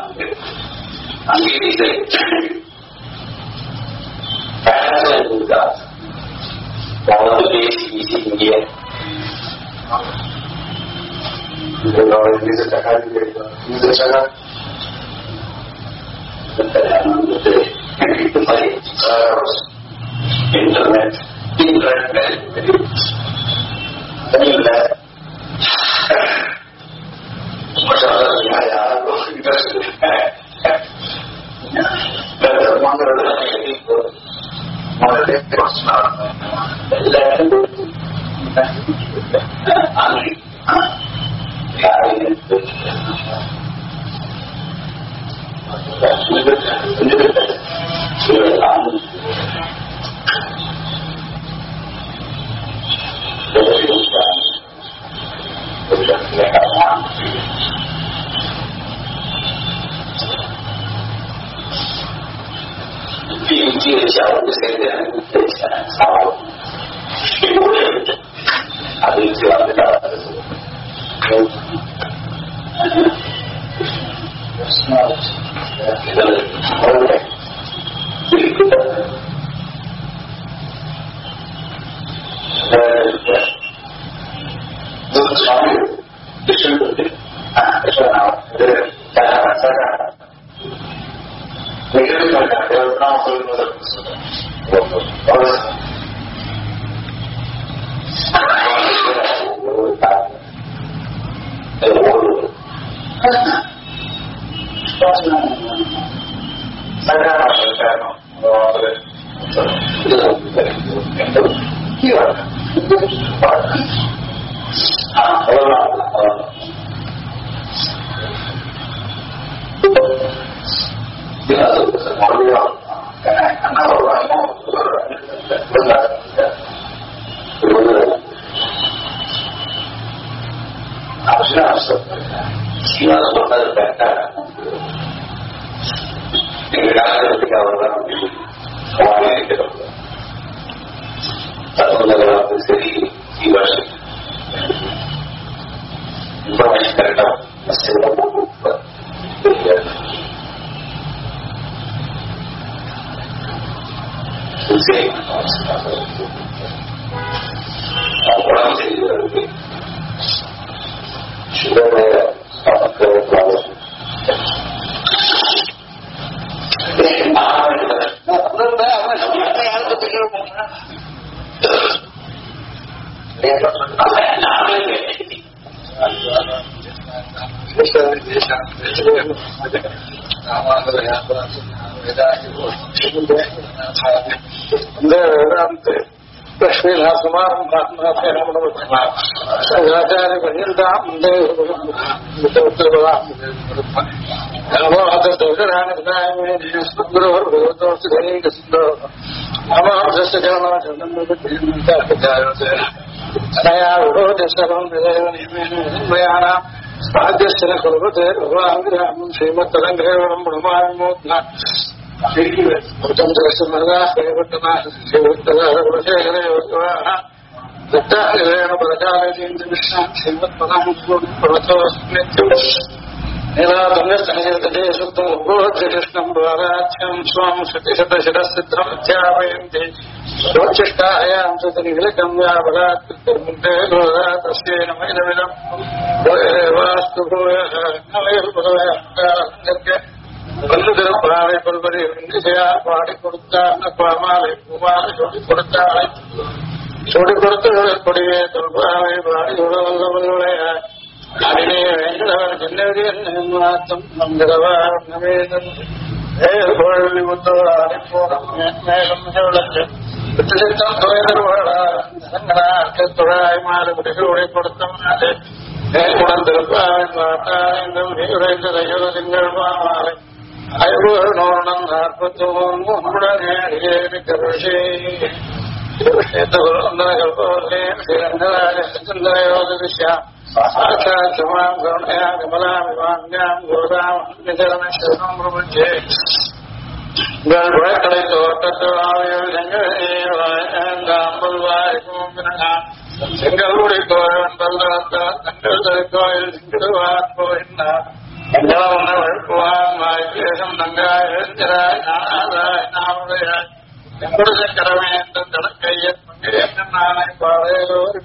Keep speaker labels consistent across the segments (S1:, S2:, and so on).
S1: அங்கே போனது பேசி வீசி இங்கே இன்டர்நெட்
S2: எங்கெல்லாம் ஒண்ணு வழுப்புவான் வாய்ப்பேசம் நங்காய் எழுந்திராய் நானாதாய் நாவுடையாய் எங்குடைய கடமை என்ற தடக்கையன் நானை பாடையோர்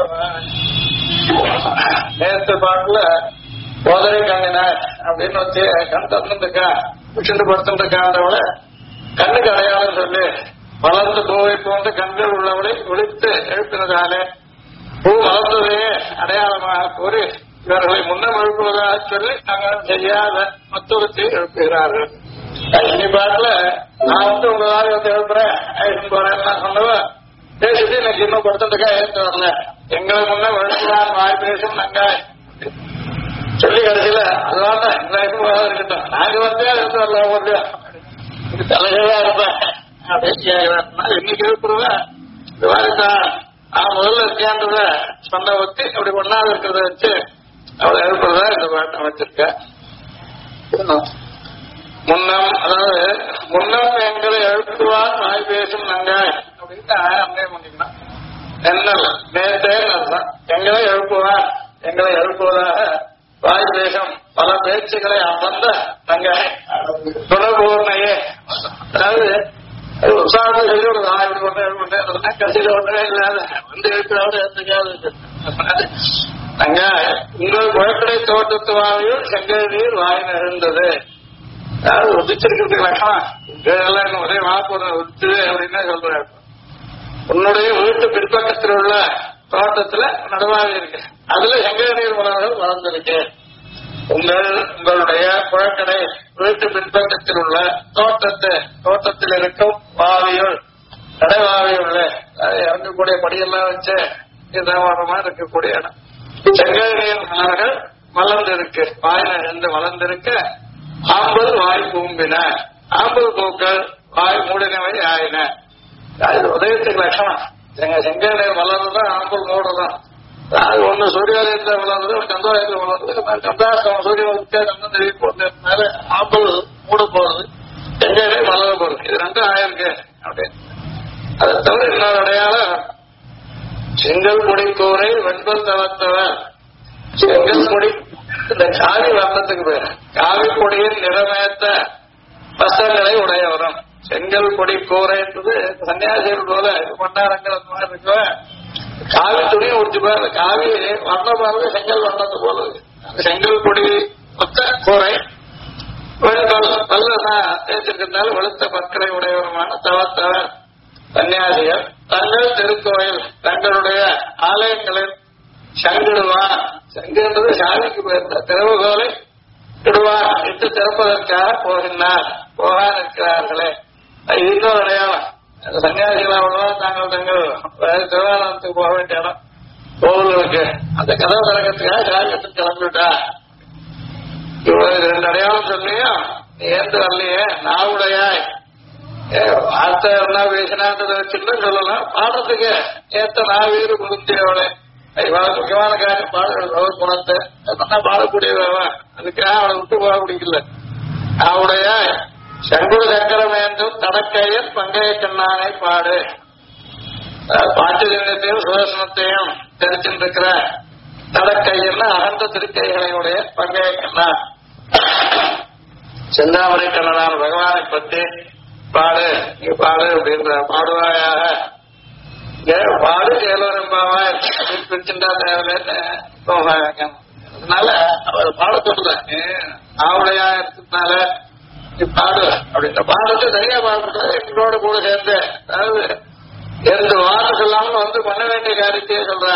S2: நேற்று பாட்டுல போதரை கண்ணினார் அப்படின்னு வச்சு கண் தந்துருக்கா விட்டு படுத்துருக்கான்றவள கண்ணுக்கு அடையாளம் சொல்லி வளர்ந்து பூவை போன்ற கண்கள் உள்ளவளை ஒழித்து எழுப்பினதாலே பூ வளர்ந்ததையே அடையாளமாக கூறி இவர்களை முன்னம் எழுப்புவதாக சொல்லி நாங்கள் செய்யாத மத்தொருத்தி எழுப்புகிறார்கள். இன்னி பாட்டுல நான் உங்களால எழுப்புறேன் போறேன் சொன்னவ பேசிட்டு எனக்கு இன்னும் படுத்துருக்கா ஏற்று வரல எங்களை முன்ன எழுப்புவான் வாய் பேசும் நங்காய் சொல்லி கடைசியில அதுதான் இருக்கட்டும் நாங்க வந்து எடுத்து வரல முடியும் தலைகளா இருப்பேன் அப்படின்னு கேட்கிறேன். இன்னைக்கு எழுப்புருவேன் இந்த மாதிரி தான் நான் முதல்ல இருக்கேன்றத சொன்ன வச்சு அப்படி ஒன்னாவது இருக்கிறத வச்சு அவளை எழுப்புறதா இந்த பாட்டை வச்சிருக்கேன். முன்னம் அதாவது முன்னம் எங்களை எழுப்புவான் வாய் பேசும் நங்காய் அப்படின்னு அன்னையம் பண்ணிக்கணும். என்ன நேற்றே எங்களை எழுப்புவான் எங்களை எழுப்புவதாக வாய் பேசும் பல பேச்சுக்களை அமர்ந்த நங்காய் துணபூர்ணையே அதாவது உற்சாகத்தை சொல்லி ஒரு இப்படி ஒன்று எழுப்புட்டேன் கடைசியில ஒன்றே இல்லாத வந்து எழுப்பினாவது எழுத்துக்காது அங்க உங்கள் குழக்கடை தோட்டத்து வாயில் செங்கல் நீர் வாய் நிகழ்ந்தது. அதாவது உதிச்சிருக்கிறதுக்கு லட்சணம் இதெல்லாம் இன்னும் ஒரே வாக்கு உதிச்சது அப்படின்னு சொல்றாரு. உன்னுடைய வீட்டு பின்பக்கத்தில் உள்ள தோட்டத்துல நடுவாக இருக்கு அதுல செங்கல் நீர் மலர்கள் வளர்ந்திருக்கு. உங்களுடைய குழக்கடை வீட்டு பின்பக்கத்தில் உள்ள தோட்டத்தில் இருக்கும் வாவியுள் கடைவாவியுள்ள இறங்கக்கூடிய படியெல்லாம் வச்சு இதமா இருக்கக்கூடிய இடம் செங்கல் நீர் மலர்கள் வளர்ந்திருக்கு வாயில இருந்து வளர்ந்திருக்க ஆம்பல் வாய் பூம்பின ஆம்பல் பூக்கள் வாய் மூடினவை ஆயின. அது உதயத்துக்கு லட்சணம் செங்கல் நீர் வளர்றதுதான் ஆம்பல் மூடுதான். அது ஒண்ணு சூரியோதயத்தை வளர்றது சந்திரோதயத்தில் வளர்றது சந்திராஷ்டமம் சூரியோதயத்தை கண்ணம் தெரிய போறதுனால ஆம்பல் மூட போறது செங்கல் நீர் வளர போறது இது ரெண்டும் ஆயிருக்கு அப்படின்னு. அதை தவிர இன்னொரு அடையாளம் செங்கல் பொடி கூரை வெண்பல் தளத்தவர் செங்கல் பொடி இந்த காவி வர்ணத்துக்கு பேர் காவி பொடியின் நிறமேத்த வஸ்திரங்களை உடையவரும் செங்கல் பொடி கூரை என்பது சன்னியாசிகள் போல கொண்டாரங்கள் அந்த மாதிரி இருக்க காவி துணியை உடிச்சுப்பா அந்த காவி வர்ணம் பாருங்க செங்கல் வர்ணத்து போல செங்கல் பொடி மொத்த கூரை வெண்பல் பல்ல தேய்ச்சிருக்கிறதுனால வெளுத்த பற்களை உடையவருமான தவத்தவர் சன்னியாசிகள் தங்கள் திருக்கோயில் தங்களுடைய ஆலயங்களில் சங்கிடுவான் சங்குன்றது சாமிக்கு போயிருந்த திறவுகோலை இடுவான் இட்டு திறப்பதற்காக போகான் இருக்கிறார்களே இன்னொரு அடையாளம் சன்னியாசிகளாக தாங்கள் திருவாரணத்துக்கு போக வேண்டிய இடம் கோவிலுக்கு அந்த கதவு திறக்கிறதுக்காக சாமியத்துக்கு கிளம்பிவிட்டா ரெண்டு அடையாளம் சொல்லியும் ஏந்து வரலையே நாவுடையாய் வார்த்தை என்ன பேசினான்றதை வச்சுட்டு சொல்லலாம் பாடத்துக்கு ஏத்த நாவீறு முழுந்தியவளை இவ்வளவு முக்கியமான காரியம் பாடல் குணத்தை பாடக்கூடியவா அதுக்காக அவளை விட்டு போக பிடிக்கல. அவளுடைய சங்குடு சக்கரம் என்றும் தடக்கையன் பங்கைய கண்ணானை பாடு பாஞ்சஜன்யத்தையும் சுதர்சனத்தையும் தெரிஞ்சிருக்கிற தடக்கையன் அகந்த திருக்கைகளையுடைய பங்கைய கண்ணான் செந்தாமரை கண்ணனான பகவானை பற்றி பாடு நீ பாடு அப்படின்ற பாடுவாயாக பாடு கேள்வரம்பாவா அப்படின்னு பிரிச்சுட்டா தேவையில்லைன்னு அதனால அவர் பாட சொல்றேன் ஆவுடையா இருக்கிறதுனால நீ பாடு அப்படின்ற பாடத்தை சரியா பாடுறது எங்களோட கூட சேர்ந்து அதாவது எந்த வார்த்தை சொல்லாமல் வந்து பண்ண வேண்டிய காரியத்தையே சொல்ற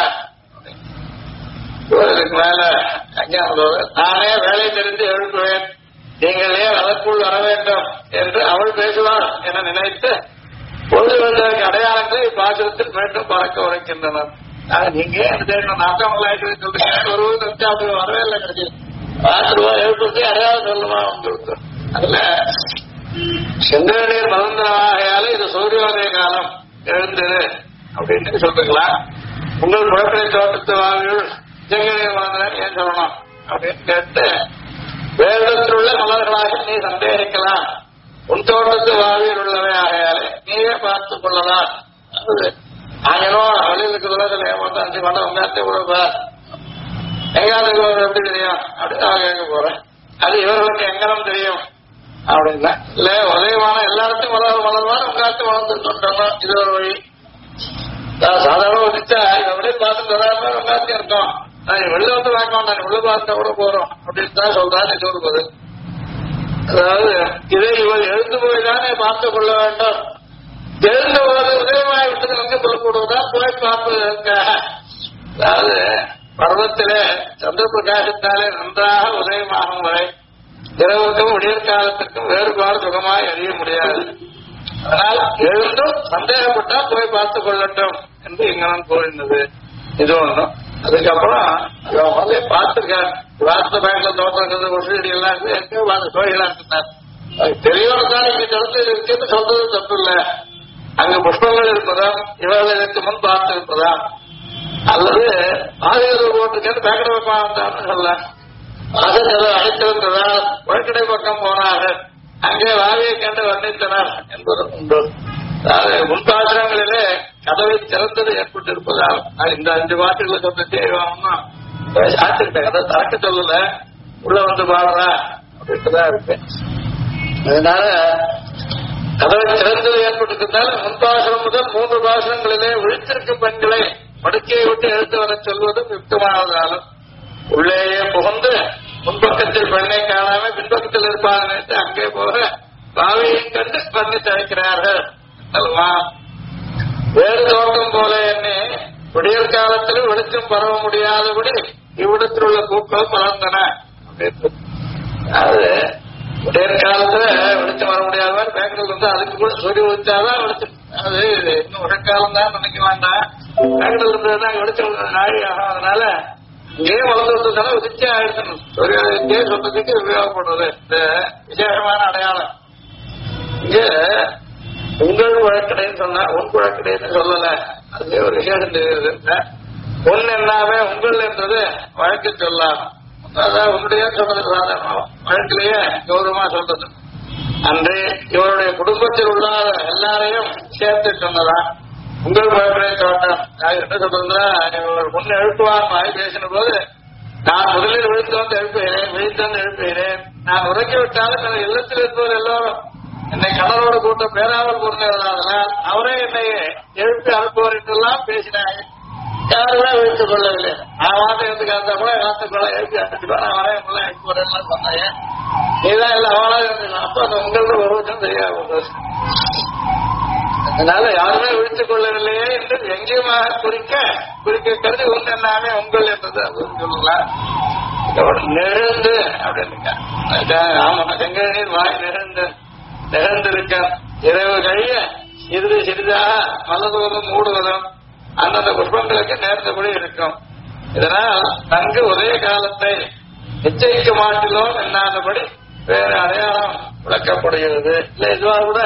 S2: இதுக்கு மேல நானே வேலை தெரிந்து எழுப்புவேன் நீங்களே அதற்குள் வர வேண்டும் என்று அவள் பேசுவாள் என நினைத்து பொழுது வந்ததற்கு அடையாளங்களை பாத்திரத்தில் மீண்டும் பறக்க உரைக்கின்றனர். நீங்க நாட்டமங்களாயிட்டு சொல்றீங்க அப்படி வரவே இல்லை கிடையாது 10 ரூபாய் எழுப்புறது அடையாளம் சொல்லுமா உங்களுக்கு அதுல செங்கநீர் மறந்தவாகையால இது சூரியோதய காலம் எழுந்தது அப்படின்னு சொல்றீங்களா உங்கள் குழப்பை தோட்டத்து வாங்கியுள் செங்கநீர் மறந்தேன் ஏன் சொல்லணும் அப்படின்னு கேட்டு வேதத்தில் உள்ள மலர்களாக நீ சந்தேகிக்கலாம் உன் தோட்டத்து வாவியில் உள்ளவை ஆகையாலே நீயே பார்த்துக் கொள்ளலாம். ஆகணும் வெளியில் இருக்கிறதுல ஏமாத்த 5 மணி உங்காத்தே கொடுப்பா எங்காவது எப்படி தெரியும் அப்படின்னு நான் கேட்க போறேன். அது இவர்களுக்கு எங்கனம் தெரியும் அப்படின்னா இல்ல உதயமான எல்லாருக்கும் வளர்வான உங்காத்து வளர்ந்துருக்கோம். இது ஒரு வழி. சாதாரண வச்சுட்டா வெளியே பார்த்து வராம உங்காத்து இருக்கோம். வெளில வந்து வாங்க வேண்டாம், உள்ள பார்த்தா கூட போறோம் அப்படின்னு தான் சொல்றாரு. இது ஒரு பதில். அதாவது இதை இவர் எழுந்து போய்தானே பார்த்து கொள்ள வேண்டும். தெரிந்த போது உதயமாய் விட்டது எங்க சொல்லக்கூடுவதா போய் பார்ப்பதற்க. அதாவது பர்வத்திலே சந்திர பிரகாசத்தாலே நன்றாக உதயமாகும் வரை இரவுக்கும் விடியற்காலத்திற்கும் வேறுபாடு சுகமாய் அறிய முடியாது. அதனால் எழுந்தும் சந்தேகப்பட்டா போய் பார்த்துக் கொள்ளட்டும் என்று இங்கனம் கூறினது. இது ஒண்ணும். அதுக்கப்புறம் பார்த்திருக்காரு வார்த்தை பேங்க்ல தோற்றது கொசடி எல்லாம் கோயிலா இருந்தார். தெரியவர்தான் இங்க கருத்து இருக்குன்னு சொல்றது தப்பு இல்ல. அங்க புஷ்பங்கள் இருப்பதா இவர்கள் இதற்கு முன் பார்த்திருப்பதா அல்லது ஆதிகள் ஓட்டுக்கு பேக்கடை வைப்பான்னு சொல்ல ஆசைகளை அழைத்திருந்ததா வழக்கடை பக்கம் போனார்கள். அங்கே வாவியை கண்டு வர்ணித்தனர் என்பது உண்டு. அதாவது முன்பாசனங்களிலே கதவை திறந்தது ஏற்பட்டிருப்பதால் இந்த 5 பாட்டுகளை சொன்ன செய்வாங்கன்னா சாத்திருக்கேன். கதை திறக்க சொல்லல, உள்ள வந்து பாடுறா அப்படின்ட்டுதான் இருக்கு. அதனால கதவை திறந்தது ஏற்பட்டிருந்தால் முன்பாசனம் முதல் 3 பாசனங்களிலே விழித்திருக்கும் பெண்களை படுக்கையை விட்டு எடுத்து வர சொல்வதும் யுக்தமானதாலும் உள்ளேயே புகுந்து முன்பக்கத்தில் பெண்ணை காணாம பின்பக்கத்தில் இருப்பாங்க அங்கே போக பாவையை கண்டு பண்ணி தழைக்கிறார்கள் அல்லவா. வேறு தோட்டம் போல என்னை விடியற் காலத்திலும் வெளிச்சம் பரவ முடியாதபடி இவ்விடத்தில் உள்ள பூக்கள் பலர்ந்தன. அது விடியற் காலத்துல வெளிச்சம் வர முடியாத மாதிரி பேக்கரில் வந்து அதுக்கு கூட சூரிய வெளிச்சாதான் வெளிச்சம். அது இன்னும் உடற்காலம் தான் நினைக்க வேண்டாம். பேக்கரில் இருந்ததுதான் வெளிச்சம் நாழி ஆகும். அதனால இங்கே வளர்ந்துருந்ததால உதிர்ச்சியா ஆயிடுச்சு. சூரிய சொன்னதுக்கு உபயோகப்படுறது இந்த விசேஷமான அடையாளம். இங்க உங்கள் வழக்கடைன்னு சொன்னா உன் வழக்கடைன்னு சொல்லல. அது ஒரு விசேஷம் தெரியுது. பொன் என்னாமே உங்கள் என்றது வழக்கு சொல்லலாம். அதான் உன்னுடைய சொன்னது சாதாரணம் வழக்கிலேயே கௌரவமா சொல்றது. அன்று இவருடைய குடும்பத்தில் உள்ள எல்லாரையும் சேர்த்து சொன்னதா உங்கள் வழக்கடை தோட்டம். என்ன சொல்றதுன்னா முன்ன எழுப்புவான் வாய் பேசின போது நான் முதலில் விழுத்து வந்து எழுப்புகிறேன், விழித்து வந்து எழுப்புகிறேன். நான் உறக்கி விட்டாலும் என் இல்லத்தில் இருப்பவர் எல்லோரும் என்னை கடலோடு கூட்ட பேராவல் கூர்ந்ததனால் அவரே என்னை எழுப்பி அனுப்புவார் என்றெல்லாம் பேசினாங்க. யாருமே விழித்துக் கொள்ளவில்லை. நான் வார்த்தை எடுத்து காத்தா கூட காத்துக்கொள்ள எழுப்பி அனுப்பிடுவேன். அவரே எல்லாம் எழுப்புவார் சொன்னாங்க. நீதான் இல்லை அவளா இருந்தீங்க. அப்ப அந்த உங்களோட ஒருவச்சம் தெரியாது. அதனால யாருமே விழித்துக் கொள்ளவில்லையே என்று எங்கேயுமாக குறிக்க கருதி உங்க எல்லாமே உங்கள் என்றது அப்படின்னு சொல்லலாம். நெழுந்து அப்படின்னுங்க. ஆமா செங்கநீர் வாய் நிகழ்ந்திருக்க இரவு கழிய சிறிது சிறிதாக மலர்வதும் மூடுவதும் அந்தந்த புஷ்பங்களுக்கு நேர்ந்தபடி இருக்கும். இதனால் நன்கு உதய காலத்தை நிச்சயிக்க மாட்டிலோம் என்னாதபடி வேறு அடையாளம் விளக்கப்படுகிறது. இல்ல இதுவா கூட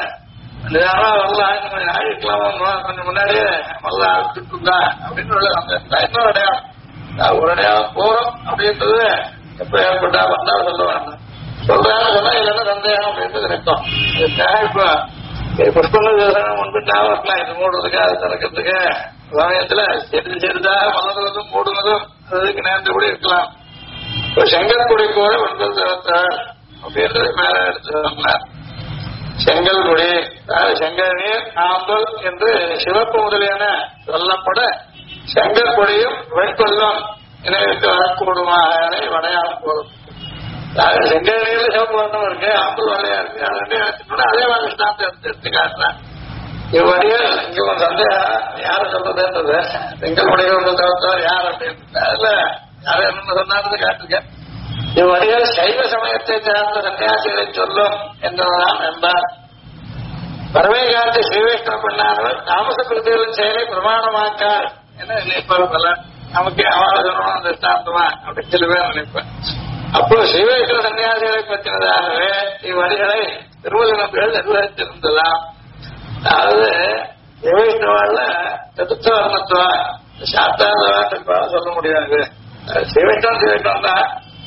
S2: வரலாம் ஆயிக்கலாம் கொஞ்சம் முன்னாடியே நல்லா ஆரம்பிச்சுட்டா அப்படின்னு இன்னொரு அடையாளம் ஒரு அடையாளம் போறோம் அப்படின்றது எப்ப ஏற்பட்டா வந்தா சொல்ல வேண்டாம். சொல்றாங்க சொன்னா இல்லைன்னா சந்தேகம் அப்படின்றது நிற்கும். இப்ப புஷ்பங்கள் முன்பிட்டா வரலாம். இது மூடுறதுக்கு அது திறக்கிறதுக்கு சமயத்துல சிறிதாக மலர்வதும் மூடுவதும் அதுக்கு நேர்ந்து கூட இருக்கலாம். இப்ப செங்கல்குடி போல வெண்கல் திறத்தார் அப்படின்றது மேல எடுத்து சொன்னார். செங்கல் குடி செங்கல் நீர் ஆம்பல் என்று சிவப்பு முதலியான சொல்லப்பட செங்கல் கொடியும் வெண்கொல்லம் இணையத்து வரக்கூடுமாக வடையாளம் போதும். செங்கல் நீர்ல சிவப்பு வண்ணம் இருக்கு, ஆம்பல் வரையா இருக்கு. அதே மாதிரி ஸ்டாம்பு எடுத்து காட்டுறேன். இவ்வழியில் இங்க ஒரு சந்தேகம் யாரு சொல்றதுன்றது செங்கல் கொடியை ஒன்று தவிர்த்தவர் யார் அப்படின்னு அதுல யாரும் என்ன சொன்னாரு காட்டுங்க. இவ்வழியில் சைவ சமயத்தை சார்ந்த சன்னியாசிகளை சொல்லும் என்றுதான் என்பார். பறவை காலத்தை ஸ்ரீவைஷ்ணவ பண்ணாதவர் தாமச பிரதிகளின் செயலை பிரமாணமாக்கார் என நினைப்பார்கள். நமக்கு அவரை சொல்லணும் திருஷ்டாந்தமா அப்படின்னு சில பேர் நினைப்பேன். அப்போ ஸ்ரீவைஷ்ணவ சன்னியாசிகளை பற்றினதாகவே இவ்வழிகளை திருவள்ளுவர்கள் நிர்வகித்திருந்ததாம். அதாவது ஸ்ரீவைஷ்ணவால சதுர்த்த வர்ணத்துவா சாத்தாந்தவா சொல்ல முடியாது. ஸ்ரீவைஷ்ணவம் தான்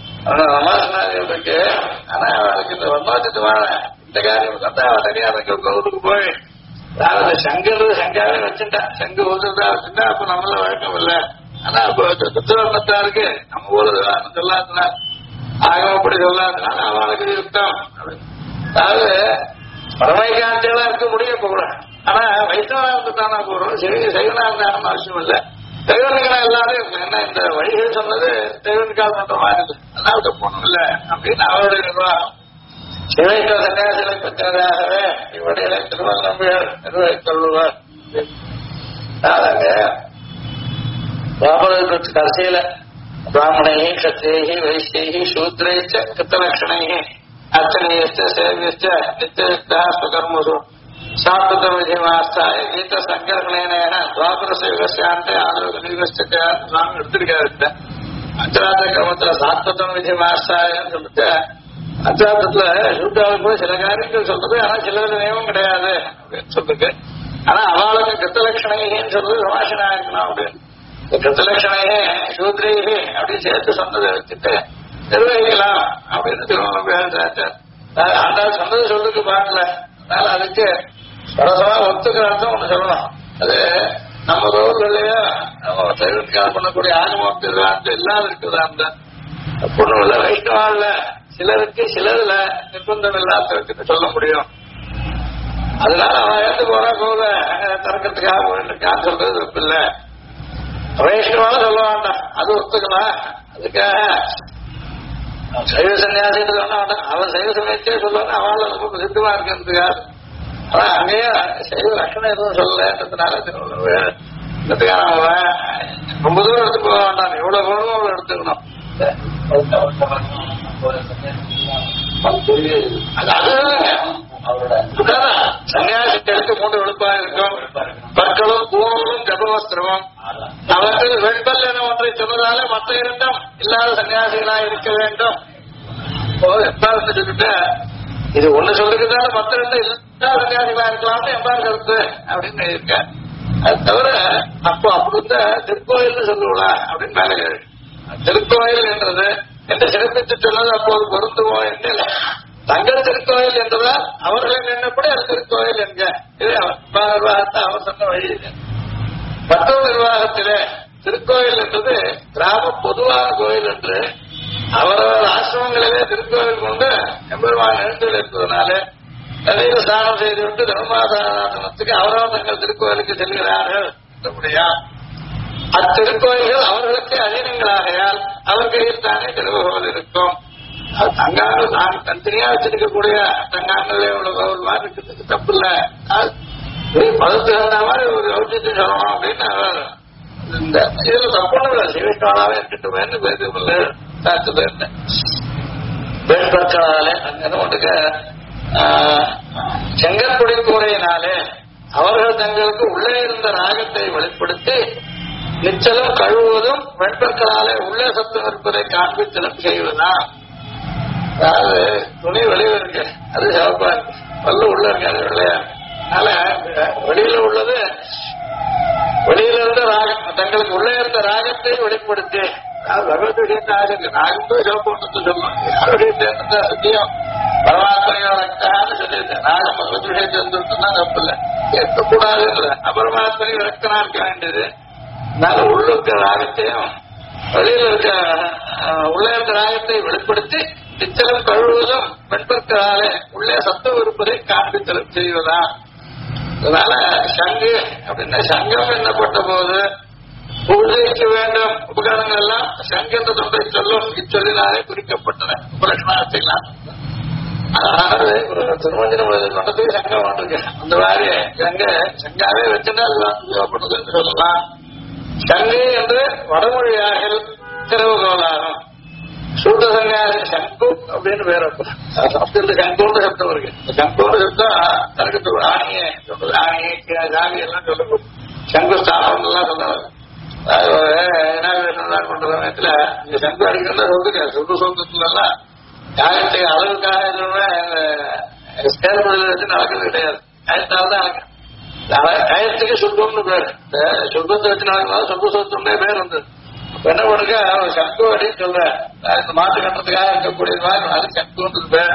S2: இருக்கு. ஆனா அவளுக்கு இந்த வர்ணோச்சத்துவான இந்த காரியம் கண்டா தனியா ஊருக்கு போய் அதாவது சங்காவே வச்சுட்டா சங்கு ஊதுறதா வச்சுட்டா அப்ப நம்மள வழக்கம் இல்லை. ஆனா இப்போ சுத்தவர்ணத்தாருக்கு நம்ம ஊரு சொல்லாதுனா ஆகமப்படி சொல்லாதனால அவளுக்கு இது யுக்தம். அதாவது பரமைகாந்தியெல்லாம் இருக்க முடியும் கூட. ஆனா வைஷ்ணவா இருந்துட்டானா போறோம், சைவனா இருந்தாலும் அவசியம் இல்லை. தெய்வனுக்கா எல்லாரும் என்ன இந்த வழிகள் சொன்னது தெய்வனுக்கால் பண்ற மாதிரி இருக்கு, அதனால போகணும் இல்லை அப்படின்னு அவருடைய நிர்வாகம். சிவைக்க சன்னியாசிகளை பெற்றதாகவே இவருடைய திருவள்ளுவர் நம்பியார் நிர்வகித்துள்ளார். கடைசியில பிராமணை கத்திரை வைசியை சூத்ரை கிருத்தலட்சணை அர்ச்சனையச்ச சேவியச்ச நித்தியயுக்தா சுகர்முசு சாத்வத விதிமாஸ்தாய கீத சங்கரகணேன துவாபரச யுகஸ்யாந்தே ஆதரவு சுவாமி எடுத்திருக்காரு. அச்சாத கிரமத்துல சாத்வதம் விதிமாஸ்தாயன்னு சொல்லிட்டு அச்சாத்தத்துல சூட்டாவுக்கு போய் சில காரியங்கள் சொல்றது, ஆனா சிலது நியமம் கிடையாது அப்படின்னு சொல்லிருக்கு. ஆனா அவளுக்கு கிருத்தலட்சணைன்னு சொல்றது சமாசனா இருக்கணும் அப்படின்னு. கிருத்தலட்சணையே சூத்ரேகி அப்படின்னு சேர்த்து சொன்னதை வச்சுட்டு நிர்வகிக்கலாம் அப்படின்னு திருவள்ளுவர் ஆண்டாள் சொன்னது சொல்றதுக்கு பார்க்கல. அதனால அதுக்கு சரசமா ஒத்துக்கிற அர்த்தம் ஒண்ணு சொல்லணும். அது நம்ம ரோல்லையா நம்ம சைவத்துக்காக பண்ணக்கூடிய ஆகமம் திருவார்த்தை இல்லாத இருக்குதா அந்த பொண்ணுல வைஷ்ணவால சிலருக்கு சிலதுல நிர்பந்தம் இல்லாதவருக்கு சொல்ல முடியும். அதனால அவன் ஏற்று போறா போல தரக்கிறதுக்காக போயிருக்கான்னு சொல்றது தப்பு இல்லை. வைஷ்ணவால சொல்ல வேண்டாம், அது ஒத்துக்கலாம். அதுக்காக சைவ சன்னியாசின்னு சொன்னா வேண்டாம், அவன் சைவ சமயத்தே சொல்லுவாங்க அவள ரொம்ப பிரசித்தமா இருக்கிறதுக்காக. ஆனா அங்கேயே சைவ லட்சணம் எதுவும் சொல்லலன்றதுனால இதுக்கான ரொம்ப தூரம் எடுத்து போக வேண்டாம், எவ்வளவு போகணுமோ அவ்வளவு எடுத்துக்கணும். சன்னியாசிக்கு 3 வெளுப்பா இருக்கும், பற்களும் பூவும் கர்ப்பவஸ்திரமும். அவர்கள் வெண்பல் என ஒன்றை சொன்னதால மற்ற இரண்டும் இல்லாத சன்னியாசிகளாக இருக்க வேண்டும். சொல்லிட்டு இது ஒண்ணு சொல்லிருக்கதால மற்ற இரண்டும் இல்லாத சன்னியாசிகளா இருக்கலாம்னு எம்பார் கருத்து அப்படின்னு இருக்க. அது தவிர அப்போ அப்படி இருந்த திருக்கோயில் சொல்லுவா அப்படின்னு மேல திருக்கோயில் என்றது என்று சிறப்பித்து சொன்னது அப்போது பொருந்துவோம் என்று தங்கள் திருக்கோயில் என்றதால் அவர்களின் எண்ணப்படி அது திருக்கோயில் என்க. இது நிர்வாகத்தை அவர் சொன்ன வழி. மற்றொரு நிர்வாகத்திலே திருக்கோயில் என்றது கிராம பொதுவான கோயில் என்று அவரவர் ஆசிரமங்களிலே திருக்கோயில் கொண்டு எம்பெருமான் எழுந்தல் இருப்பதனால நிறைய ஸ்நானம் செய்துவிட்டு தர்மாசாசனத்துக்கு அவரவர் தங்கள் திருக்கோயிலுக்கு செல்கிறார்கள். அத்திருக்கோயில்கள் அவர்களுக்கு அதீனங்களாகையால் அவர் கையில் தானே திருவகோல் இருக்கும். தங்காங்கள் நான் தனித்தனியா வச்சிருக்கக்கூடிய தங்காங்களே உள்ள கோவில் மாதிரி இருக்கிறதுக்கு தப்பு இல்லை. பதத்துக்கு தகுந்த மாதிரி ஒரு ஔஷத்தை சொல்லணும் அப்படின்னு அவர் இந்த இதுல தப்புன்னு சிவிஷ்டாலாவே இருக்கட்டும் பேசுமில்ல சாத்து போயிருந்தேன். பெண்பற்களாலே அங்க ஒன்றுக்கு செங்கற்பொடி கூரையினாலே அவர்கள் தங்களுக்கு உள்ளே இருந்த ராகத்தை வெளிப்படுத்தி நிச்சலம் கழுவுவதும் வெண்பற்களாலே உள்ளே சத்தம் இருப்பதை காண்பித்தலும் செய்வதுதான். அதாவது துணி வெளியில இருக்கு, அது சிவப்பா இருக்கு, பல்லு உள்ள இருக்காது வெள்ளையா. அதனால வெளியில உள்ளது வெளியில இருந்த ராகம் தங்களுக்கு உள்ளே இருந்த ராகத்தை வெளிப்படுத்தி பகவத் விஷயத்தை ஆகுங்க. ராகம் போய் சிவப்பு ஒன்று சொல்லணும், யாருடைய சேர்ந்த சத்தியம் பரமாத்மையோட ரக்தான்னு சொல்லியிருக்கேன். ராகம் பகவத் விஷயத்தை இருந்துட்டுன்னா தப்பு இல்லை, கேட்கக்கூடாது இல்லை. அபரமாத்மனை விரக்தனா இருக்க வேண்டியது. அதனால உள்ள இருக்கிற ராகத்தையும் வெளியில இருக்க உள்ளே இருக்க ராகத்தை வெளிப்படுத்தி நிச்சலம் கழுவுவதும் வெண்பற்களாலே உள்ளே சத்தம் இருப்பதை காண்பித்தலும் செய்வதா. அதனால சங்கு அப்படின்னா சங்கம் என்னப்பட்ட போது பூஜைக்கு வேண்டும் உபகரணங்கள் எல்லாம் சங்கு என்ற தொண்டை சொல்லும் இச்சொல்லினாலே குறிக்கப்பட்டன உபலட்சணார்த்தைகளாம். அதாவது ஒரு திருமஞ்சனம் தொண்டத்துக்கு சங்கம் வாண்டிருக்கு. அந்த மாதிரி சங்காவே வச்சுன்னா அதுதான் தேவைப்படுது என்று சொல்லலாம். சங்கு என்று வடமொழியாக திறவுகோலாகும். சூட்ட சன்னியாசி சங்கு அப்படின்னு பேர் சப்தத்து சங்குன்னு சப்தம் இருக்கு. சங்குன்னு சப்தம் தனக்கு ஆணியை சொல்றது, ஆணியை ஜாதி எல்லாம் சொல்லுங்க. சங்கு ஸ்தாபனம் எல்லாம் சொல்றாங்க. பண்ற சமயத்துல இந்த சங்கு அடிக்கிறதா சொல்லுங்க. சுற்று சொந்தத்துல எல்லாம் யாகத்தை அளவுக்காக ஸ்கேல் வச்சு நடக்கிறது கிடையாது. கயத்தால்தான் நடக்கும். கயத்துக்கு சுத்தம்னு பேர். சுத்தத்தை வச்சு நடக்கிறதா சொத்து சொத்தம்னே பேர் வந்தது. என்ன பண்ணுங்க சங்கு அப்படின்னு சொல்றேன். இந்த மாட்டு கட்டுறதுக்காக இருக்கக்கூடிய மாதிரி அது சங்குன்றது பேர்.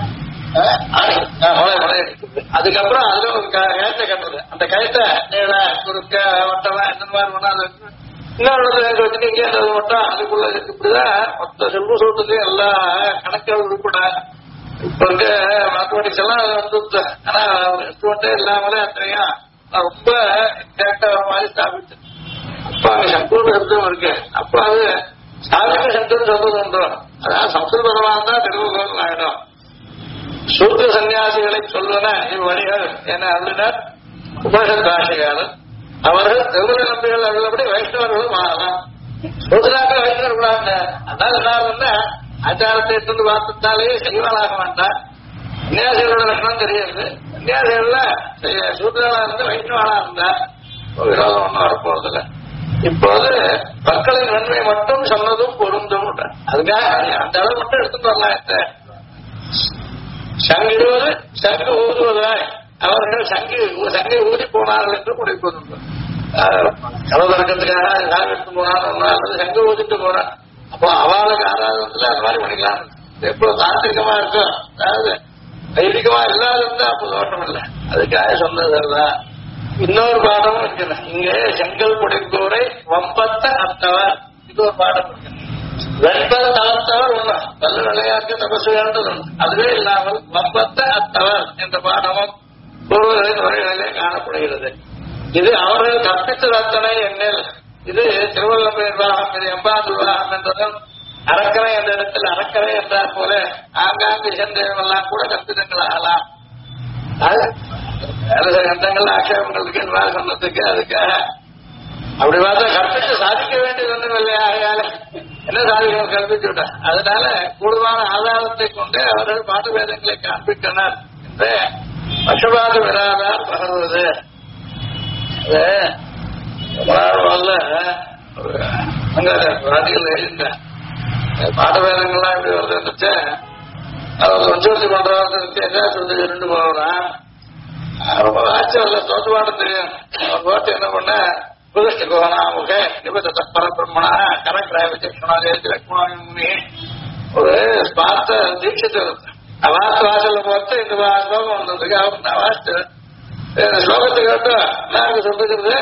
S2: அதுக்கப்புறம் அதுல ஒரு கயத்தை கட்டுறது. அந்த கயத்தை நீள குறுக்க வட்டமா எந்த மாதிரி பண்ணா இன்னொரு இடத்துல வச்சுட்டீங்க அது மட்டும் அதுக்குள்ள இப்படிதான் மொத்த செல்வ சூட்டத்தையும் எல்லா கணக்குகள் உட்பட இப்ப இருக்க மேத்தமெட்டிக்ஸ் எல்லாம் வந்து ஆனா இன்ஸ்ட்ருமெண்டே இல்லாமலே அத்தனையும் ரொம்ப எக்ஸாக்டா மாதிரி ஸ்தாபிச்சு அப்ப அங்க சங்கூர் சப்தம் இருக்கு அப்ப அது சாதாரண சப்தம் சொல்றது உண்டு அதான் சம்ஸ்கிருதமா இருந்தா தெருவுகள் ஆயிடும் சூத்திர சன்னியாசிகளை சொல்வன இவ்வழிகள் என அருளினர் உபனிஷத் பாஷையாளர் அவர்கள் தெருவுல நம்பிகள் உள்ளபடி வைஷ்ணவர்களும் மாறலாம் சூத்திராக்கள் வைஷ்ணவர் கூடாது அதான் என்ன ஆச்சாரத்தை எடுத்து பார்த்துட்டாலே செய்வாளாக வேண்டாம் சன்னியாசிகளோட லட்சணம் தெரியாது சன்னியாசிகள்ல சூத்திரங்களா இருந்து வைஷ்ணவாளா இருந்தா விரோதம் ஒன்றும் வரப்போறதில்லை இப்போது மக்களின் நன்மை மட்டும் சொன்னதும் பொருந்தும் அதுக்காக அந்த அளவு மட்டும் எடுத்துட்டு வரலாம் சங்கிடுவது சங்கு ஊதுவதாய் அவர்கள் சங்கை ஊதி போனார்கள் என்று முடிப்பதுண்டு கலவரக்கத்துக்காக சாமி எடுத்து போனான்னு அல்லது சங்கு ஊதிட்டு போறான் அப்போ அவளுக்கு ஆராதனத்துல அந்த மாதிரி பண்ணிக்கலாம் எப்போ தாந்திரிகமா இருக்கும் அதாவது தைரிகமா இல்லாத இருந்தா அப்போ தோட்டம் இல்லை அதுக்காக சொன்னதெல்லாம் இன்னொரு பாடமும் இருக்கிற இங்கே செங்கல் குடிப்போரை வம்பத்த அத்தவர் இது ஒரு பாடம் இருக்கு வெண்பல் தளர்த்தவர் ஒண்ணு நல்ல விளையாட்டு தபசு வேண்டது அதுவே இல்லாமல் வம்பத்த அத்தவர் என்ற பாடமும் பூர்வர்களின் வரைகளிலே காணப்படுகிறது இது அவர்கள் கற்பித்தது அத்தனை எண்ணில் இது திருவள்ளம்பு நிர்வாகம் இது எம்பாது விவாகம் என்றதும் அரக்கரை என்ற இடத்தில் அரக்கரை என்றார் போல ஆங்காங்கு சென்றவெல்லாம் கூட கற்பிதங்கள் ஆகலாம் கண்டங்கள் ஆட்சேபங்கள் இருக்கு சொன்னதுக்கு அதுக்காக அப்படி பார்த்தா கற்பித்து சாதிக்க வேண்டியது ஒன்றும் இல்லையா ஆகையால என்ன சாதிக்கணும் கற்பித்து விட்டார் அதனால கூடுதலான ஆதாரத்தை கொண்டு அவர்கள் பாட்டு வேதங்களை காண்பித்தனர் என்று பசுபாத விராதார் பகர்வது அங்க வாதிகள் எழுந்த பாட்ட வேதங்கள்லாம் எப்படி வருதுன்னு அவர் வஞ்சூர்த்தி பண்றவங்க என்ன சொல்லி ரெண்டு போறான் ரொம்ப ஆச்சரியம் தோத்து பாடம் தெரியும் அவர் போட்டு என்ன பண்ண புதுஷ்டி கோகனாமுக நிபத்த பரபிரம்மணா கனக்கிராய விசேஷனா லட்சுமணி ஒரு பார்த்த தீட்சித்து அவாஸ்து வாசல்ல போட்டு இந்த ஸ்லோகம் வந்ததுக்கு அவர் நான் வாசித்து ஸ்லோகத்தை கேட்டோம் எல்லாருக்கும் சொல்லிக்கிறது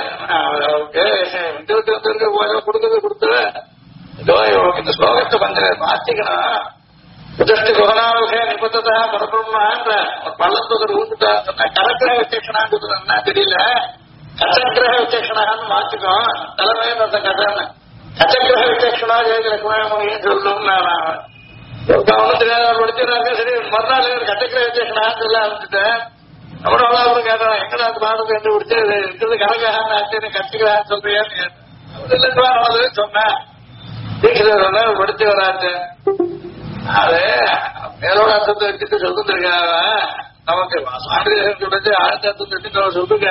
S2: கொடுக்கறது கொடுத்துரு இந்த ஸ்லோகத்தை கொஞ்சம் மாத்திக்கணும் புதஷ்டி கோகனாவுக நிபத்ததா பரபிரம்மன்ற ஒரு பள்ளத்தொடர் ஊந்துட்டா சொன்னா கரக்கிரக விசேஷனான்னு என்ன தெரியல கச்சக்கிரக விசேஷனான்னு மாத்திக்கும் தலைமைன்னு ஒருத்தன் கட்டான கச்சக்கிரக விசேஷனா ஜெயலட்சுமணின்னு சொல்லணும் நான் ஒன்றும் தெரியாத படிச்சுறாங்க சரி மறுநாள் கச்சக்கிரக விசேஷனான்னு சொல்ல ஆரம்பிச்சுட்டேன் அப்புறம் அவரும் கேட்டான் எங்கடா அந்த பாடத்தை கண்டுபிடிச்சு இருக்கிறது கணக்காக ஆச்சு கச்சுக்கிறான்னு சொல்றியான்னு சொன்னேன் தீட்சிதர் படிச்சு வராச்சு அது மேலோட அர்த்தத்தை வச்சுட்டு சொல்லிருக்காங்க நமக்கு சாண்டிதேசன் சொல்லிட்டு ஆழ்ந்த அர்த்தத்தை வச்சுட்டு சொல்லுங்க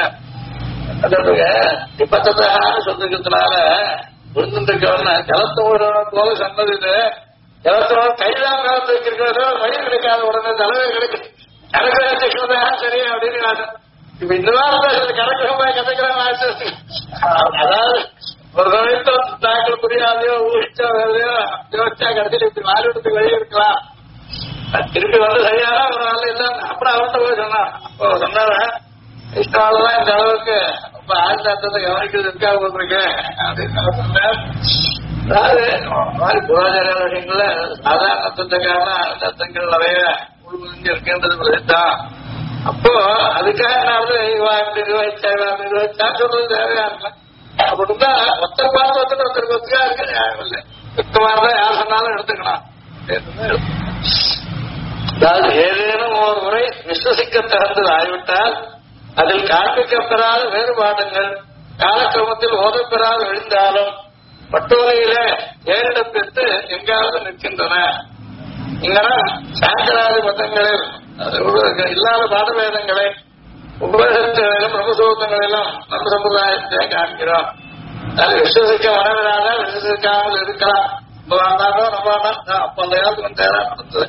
S2: இப்பத்தான் சொல்லிருக்கிறதுனால விழுந்துருக்கவன ஜலத்தோட போல சொன்னது இது ஜலத்தோட கைதான் காலத்து வைக்கிறதோ வழி கிடைக்காத உடனே தலைவே கிடைக்கும் கணக்கு சரி அப்படின்னு இப்ப இந்த வாரம் கணக்கு கதைக்கிறாங்க அதாவது ஒரு சமயத்துல தாக்கள் புரியாதையோ ஊழிச்சோ வேலையோ யோசிச்சா கடைசியில் இப்படி மாறிவிட்டு வெளியே இருக்கலாம் திருப்பி வந்து சரியான ஒரு நாள் இல்லை அப்புறம் அவர்கிட்ட போய் சொன்னான் அப்போ சொன்னார இஷ்டாலதான் இந்த அளவுக்கு ரொம்ப ஆழ்ந்த அர்த்தத்தை கவனிக்கிறது இருக்காக போட்டிருக்கேன் அப்படின்னு சொன்னேன் அதாவது மாதிரி புராச்சார விஷயங்கள்ல சாதாரண அர்த்தத்துக்கான ஆழ்ந்த அர்த்தங்கள் நிறைய உள்முறிஞ்சு இருக்கின்றது பிரதித்தான் அப்போ அதுக்காக நான் இப்படி நிர்வகிச்சா சொல்றது தேவையா இருக்கலாம் அப்படின்னா ஒருத்தர் பார்த்து ஒருத்தருக்கு ஒத்துக்கா இருக்கு நியாயம் இல்லை சுத்தமானதான் யார் சொன்னாலும் எடுத்துக்கலாம் அதாவது ஏதேனும் ஒரு முறை விசுவசிக்க தகுந்தது ஆகிவிட்டால் அதில் காண்பிக்கப்பெறாத வேறுபாடுகள் காலக்கிரமத்தில் ஓதப்பெறாது எழுந்தாலும் பட்டோலையில ஏறிடப்பெற்று எங்காவது நிற்கின்றன இங்கெல்லாம் சாங்கராதி மதங்களில் இல்லாத பாடவேதங்களை உபநிஷத்துகளிலும் பிரபுசூத்தங்களிலும் நம்ம சம்பிரதாயத்தை காண்கிறோம் அது விசுவசிக்க வரவிடாத விசுவசிக்காமல் இருக்கலாம் நம்ம அப்ப அந்த காலத்துக்கு தேவை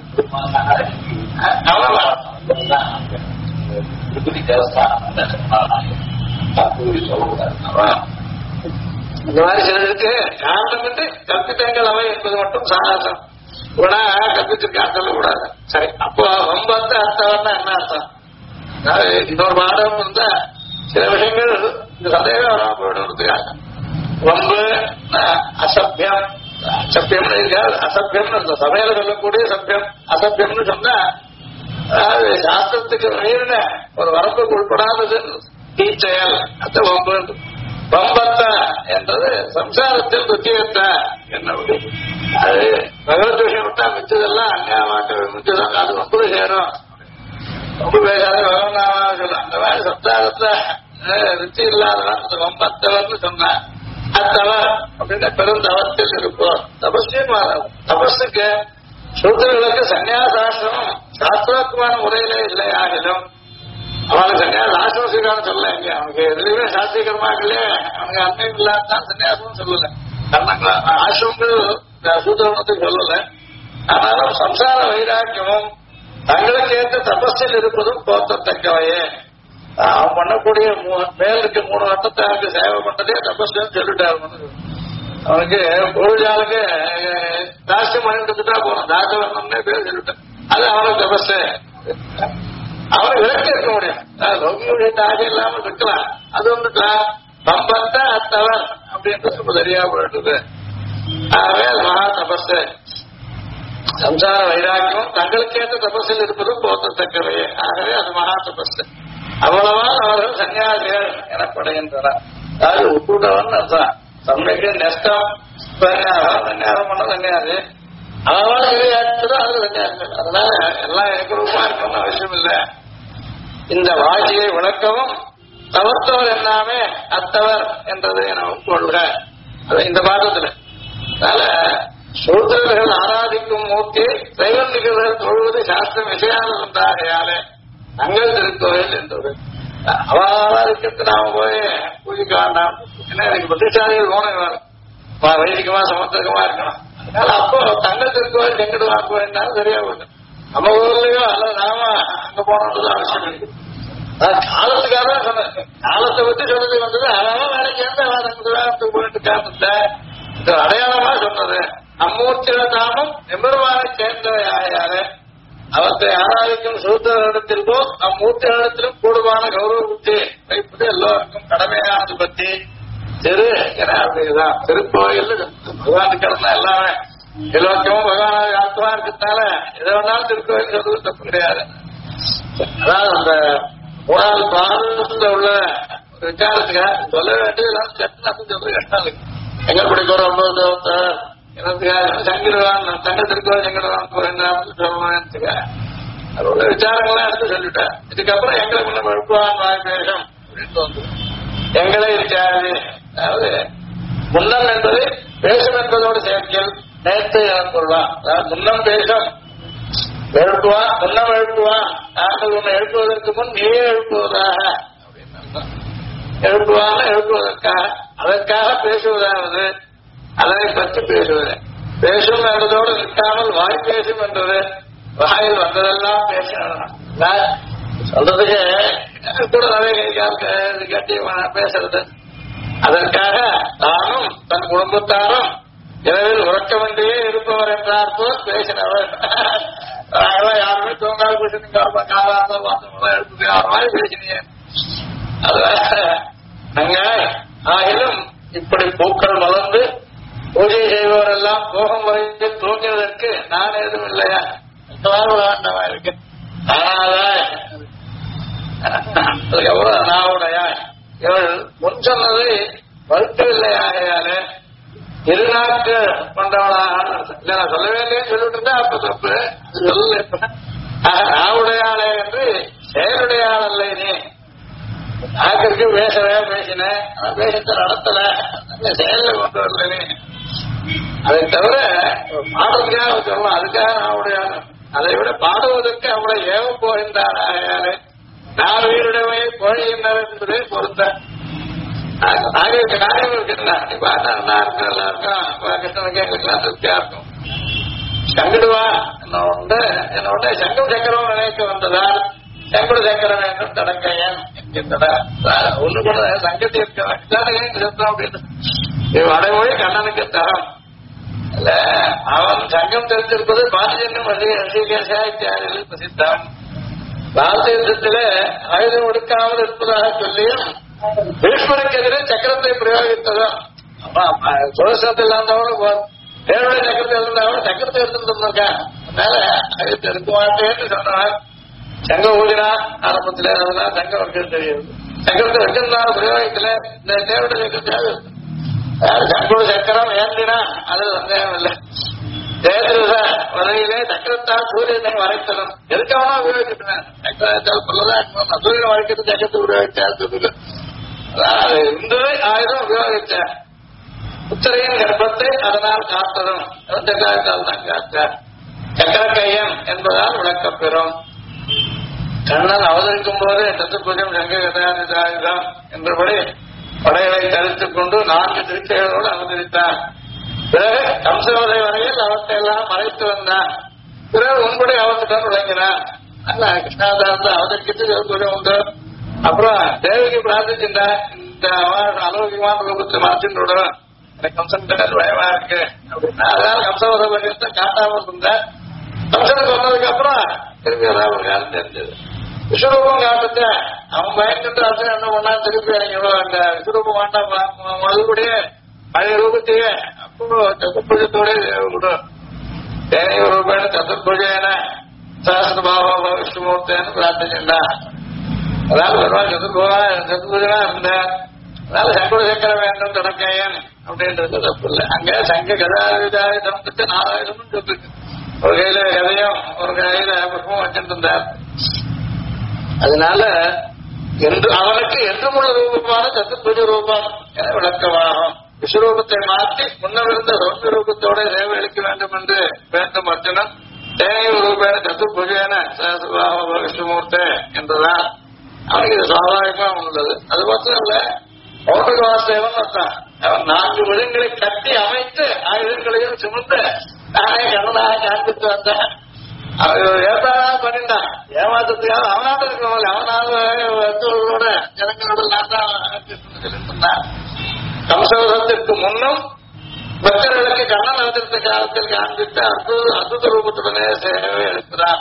S2: இந்த மாதிரி சிலருக்கு காரணமின்றி கற்பித்தங்கள் அவை என்பது மட்டும் சாதாரணம் உடனே கற்பித்திருக்கான்னு சொல்லக்கூடாது சரி அப்போ ரொம்ப அர்த்தம்னா என்ன அர்த்தம் இன்னொரு பாடம் இருந்தா சில விஷயங்கள் இந்த சந்தேகம் வராம போயிடுறதுக்காக ரொம்ப அசபியம் அசபியம் இருக்காது. அசபியம் சபையில சொல்லக்கூடிய சபியம் அசபியம்னு சொன்னா அதாவது சாஸ்திரத்துக்கு மீறின ஒரு வரம்புக்கு உட்படாதது தீச்செயல். அது வம்பு. வம்பத்த என்றது சம்சாரத்தில் ருத்தியத்த என்ன அது பகவத் விஷயம் விட்டா மிச்சதெல்லாம் அந்நியமாக்க மிச்சதான் அது வம்பு சேரும். ரொம்ப பேசாத பகவனாவா சொல்ல அந்த மாதிரி சம்சாரத்துல ருச்சி இல்லாததான் அந்த வம்பத்தவர்னு சொன்ன அத்தவர் அப்படின்னா பெருந்தவத்தில் இருப்போம். தபஸ்யும் தபஸுக்கு சூத்திரர்களுக்கு சன்னியாசாசிரமம் சாஸ்திரோக்தமான முறையிலே இல்லை ஆகிலும் அவனுக்கு சன்னியாச ஆசிரமம் சொல்லல. இங்க அவனுக்கு எதுலையுமே சாஸ்திரிகரமாகலே அவனுக்கு அன்மையும் இல்லாதான் சன்னியாசமும் சொல்லல. ஆசிரமங்கள் சூத்திரத்துக்கு சொல்லல. ஆனாலும் சம்சார வைராக்கியமும் தங்களுக்கு ஏற்ற தபஸில் இருப்பதும் போத்தத்தக்கவையே. அவன் பண்ணக்கூடிய மேல் இருக்க 3 வட்டத்தாருக்கு சேவை பண்றதே தபஸ்ன்னு சொல்லிட்டாரு. அவனுக்கு பொருளாளுக்கு தாட்சியம் பண்ணிட்டு போகணும். தாட்ச வரணும்னே பேர் சொல்லிட்டேன். அது அவனுக்கு தபஸ். அவனை விளக்கி இருக்க முடியும். லௌகிய தாகம் இல்லாமல் இருக்கலாம். அது வந்துட்டான் பம்பத்த அத்தவர் அப்படின்றது ரொம்ப சரியா போயிடுது. ஆகவே மகா தபஸ் சம்சார வைராக்கியம் தங்களுக்கேற்ற தபஸில் இருப்பதும் போத்தத்தக்கவையே. ஆகவே அது மகா தபஸ். அவ்வளவா அவர்கள் சன்னியாசிகள் எனப்படுகின்றனர். அதாவது உட்கூட்டவன் அர்த்தம். தன்மைக்கு நஷ்டம் சன்னியாசம் பண்ண சன்னியாசி அவன் சரியாச்சுதோ அது சன்னியாசிகள். அதனால எல்லாம் ஏகரூபமா இருக்கணும்னு அவசியம் இல்லை. இந்த வாசியை விளக்கவும் தவறுத்தவர் எல்லாமே அத்தவர் என்றதை நாம் கொள்க. அது இந்த பாதத்துல. அதனால சூத்திரர்கள் ஆராதிக்கும் மூர்த்தி தைவந்திகர்கள் தொழுவது சாஸ்திரம் விஷயானது என்றாகையாலே தங்கள் திருக்கோயில் என்றது. அவருக்கு நாம போய் பூஜிக்க வேண்டாம். ஏன்னா எனக்கு புத்திசாலிகள் போன வைதிகமா சமத்துவமா இருக்கணும். அதனால அப்போ தங்கள் திருக்கோயில் எங்கிட்டு வாக்குவேன் சரியா போகுது. நம்ம ஊர்லயோ அல்லது நாம அங்க போனது அவசியம் இருக்கு. காலத்துக்காக தான் சொன்னேன். காலத்தை பத்தி சொல்றது வந்தது. அதான் வேலைக்கு எந்த போயிட்டு காரணத்தை இது அடையாளமா சொன்னது. அம்மூர்த்தியில தாமும் எம்பெருமானை சேர்ந்தவையாரு அவற்றை ஆராதிக்கும் சூத்திரத்திற்கோ அம்மூர்த்திகளிடத்திலும் கூடுமான கௌரவ புத்தி வைப்பது எல்லோருக்கும் கடமையானது பத்தி திரு என அப்படிதான் திருக்கோயில் பகவானுக்கு கடந்தா எல்லாமே எல்லோருக்கும் பகவான் ஆத்மா இருக்கிறதுனால எதை வேணாலும் திருக்கோயில் சொல்றது தப்பு கிடையாது. அதாவது அந்த 3வது பாதத்துல உள்ள ஒரு விசாரத்துக்காக சொல்ல வேண்டியது சொல்றது கஷ்டம் இருக்கு. எங்க பிடிக்கிற 9 சங்கிடுவான் தங்க திருக்கோயில் சங்கிடுவான் சொல்லணும்னு அதோட விசாரங்கள்லாம் எடுத்து சொல்லிட்டேன். இதுக்கப்புறம் எங்களை முன்ன எழுப்புவான் வாய்ப்பேஷம் அப்படின்னு வந்து எங்களை இருக்காது. அதாவது முன்னம் என்பது பேசும் என்பதோடு சேர்க்கையில் நேற்று எனக்குள்ளான். அதாவது முன்னம் பேசும் எழுப்புவான் முன்னம் எழுப்புவான். நாங்கள் உன்னை எழுப்புவதற்கு முன் நீயே எழுப்புவதாக அப்படின்னு எழுப்புவான் எழுப்புவதற்காக அதற்காக பேசுவதாவது அதனை பற்றி பேசுவது. பேசும் என்பதோடு நிற்காமல் வாய் பேசும் என்றது வாயில் வந்ததெல்லாம் பேசணும். சொல்றதுக்கு கூட நிறைய கட்டி பேசுறது. அதற்காக தானும் தன் குடும்பத்தாரும் இரவில் உறக்க வேண்டியே இருப்பவர் என்றார் போல் பேசினவர். யாருமே தூங்கால் பேசுனீங்க எழுப்புங்க மாதிரி பேசினீங்க. நாங்க ஆகிலும் இப்படி பூக்கள் வளர்ந்து பூஜை செய்பவரெல்லாம் போகும் வரைக்கும் தூங்குவதற்கு நான் எதுவும் இல்லையா வேண்டவா இருக்கு. அதுக்கப்புறம் நாவுடையா இவள் முன் சொன்னது மறுக்கவில்லையாகையாலே இருநாக்கு கொண்டவளாக இல்ல நான் சொல்ல வேண்டியன்னு சொல்லிட்டு இருந்தா அப்ப தப்பு சொல்ல. நாவுடையாளே என்று செயலுடையாள் அல்ல. நீ நாக்கிற்கு பேசவே பேசினேன் பேசத்தை நடத்தல செயல கொண்டு வரல. நீ அதை தவிர பாடுறதுக்காக சொல்லலாம். அதுக்காக நாவுடையாள். அதை விட பாடுவதற்கு அவளை ஏவ போகின்றார். ஆகையாலே நான் உயிருடைமை போகின்றனர் என்பது பொருத்த நாகம் இருக்குன்னா நீ பார்த்தா நல்லா இருக்கும் நல்லா இருக்கும் கிருஷ்ணனுக்கு எங்களுக்குலாம் திருப்தியா இருக்கும். சங்கிடுவா என்னோட சங்கம் சக்கரம் நினைக்க வந்ததால் சங்குடு சக்கரம் வேண்டும் தடக்கையன் என்கின்றனர். ஒண்ணு கூட சங்கத்தை இருக்கிறான் அப்படின்னு வடமொழி கண்ணனுக்கு தரம் இல்ல. அவன் சங்கம் தெரிஞ்சிருப்பது பாரதியனும் ரசிகேசாத்தியாரிகள் பிரசித்தம். பாரத யுத்தத்திலே ஆயுதம் ஒடுக்காமல் இருப்பதாக சொல்லியும் பீஷ்மருக்கு எதிரே சக்கரத்தை பிரயோகித்ததும் சுதர்சனத்தில் இருந்தவங்களும் தேவையான சக்கரத்தில் இருந்தவங்க சக்கரத்தை எடுத்துட்டு இருந்திருக்கான். அதனால அது இருக்க மாட்டேன்னு சொன்னார். சங்கம் ஊதினா ஆரம்பத்துல அதெல்லாம் சங்கம் வைக்கிறது தெரியாது. சக்கரத்தை வச்சிருந்தாலும் பிரயோகத்துல இந்த தேவையான சக்கரத்தையாவது சங்கோட சக்கரம் ஏந்தினா அதுல சந்தேகம் இல்லை. ஜெயதிரத வரையிலே சக்கரத்தால் சூரியனை வரைத்தலும் எதுக்காக உபயோகிச்சுட்டேன். சக்கரத்தால் சொல்லதான் சூரியனை வரைக்கிறது சக்கரத்தை உபயோகிச்சாரு. அதாவது இருந்தது ஆயுதம் உபயோகிச்சேன். உத்தரையின் கர்ப்பத்தை அதனால் காத்ததும் சக்கரத்தால் தான் காத்தார். சக்கரக்கையன் என்பதால் விளக்கப்பெறும். கண்ணன் அவதரிக்கும் போது சத்துர்புஜம் சங்க கதாயுதம் என்றபடி படைகளை தரித்துக் கொண்டு 4 திருக்கைகளோடு அவதரித்தார். பிறகு கம்சவதை வரையில் அவற்றை எல்லாம் மறைத்து வந்தான். பிறகு உன்படி அவத்துடன் விளங்கினான். கிருஷ்ணாதாரத்தை அவதரிக்கிட்டு சத்துர்புஜம் உண்டு. அப்புறம் தேவிக்கு பிரார்த்திச்சுட்டா இந்த அலௌகிகமான ரூபத்தை மாற்றிட்டு விடுவேன், எனக்கு கம்சன் கடல் பயமா இருக்கு அப்படின்னா அதனால கம்சவத வரையத்தை காட்டாமல் இருந்த. கம்சனுக்கு வந்ததுக்கு அப்புறம் திருப்பி ஏதாவது ஒரு காலம் தெரிஞ்சது. விஸ்வரூபம் காட்டுத்த அவன் பயந்துட்டு அர்த்தம் என்ன பண்ணா திருப்பி இறங்கிடும். அந்த விஸ்வரூபம் வேண்டாம் மறுபடியே பழைய ரூபத்தையே அப்போ சதுர்புஜத்தோட விடும். தேவைய ரூபேன சதுர்புஜேன சாஸ்திர பாபா விஷ்ணுமூர்த்தேன்னு பிரார்த்திச்சுண்டா. அதாவது பெருமாள் சதுர்புஜனா இருந்தேன். அதனால சங்குட சக்கர வேண்டும் தொடக்கையன் அப்படின்றது தப்பு இல்லை. அங்க சங்க கதாயுதாயுதம் 4 ஆயுதமும் சொல்லிருக்கு. ஒரு கையில கதையும் ஒரு கையில புஷ்பம் வச்சுட்டு இருந்தார். அதனால அவனுக்கு என்றுமுள்ள ரூபமான சத்துர்புஜ ரூபம் என விளக்கமாகும். விஸ்வரூபத்தை மாற்றி முன்னிருந்த சௌந்த ரூபத்தோட சேவை அளிக்க வேண்டும் என்று வேண்டும் அர்ஜுனன். தேவைய ரூபேன சத்துர்புஜேன விஷ்ணுமூர்த்தே என்றுதான் அவனுக்கு இது சுவாபாவிகமா உள்ளது. அது மட்டும் இல்ல பௌட்டிக வாசேவன் அர்த்தம். அவன் 4 விதங்களை கட்டி அமைத்து ஆயுதங்களையும் சுமந்து நானே கண்ணனாக காண்பித்து வந்தான். ஏற்பாடா பண்ணிட்டான். ஏமாற்றத்துக்காக அவனாக இருக்கணும். அவனாக ஜனங்களோட நான் கம்சவதத்திற்கு முன்னும் பக்தர்களுக்கு கண்ணன் அவதரித்த காலத்தில் காண்பித்து அற்புத ரூபத்துடனே சேவை எடுக்கிறான்.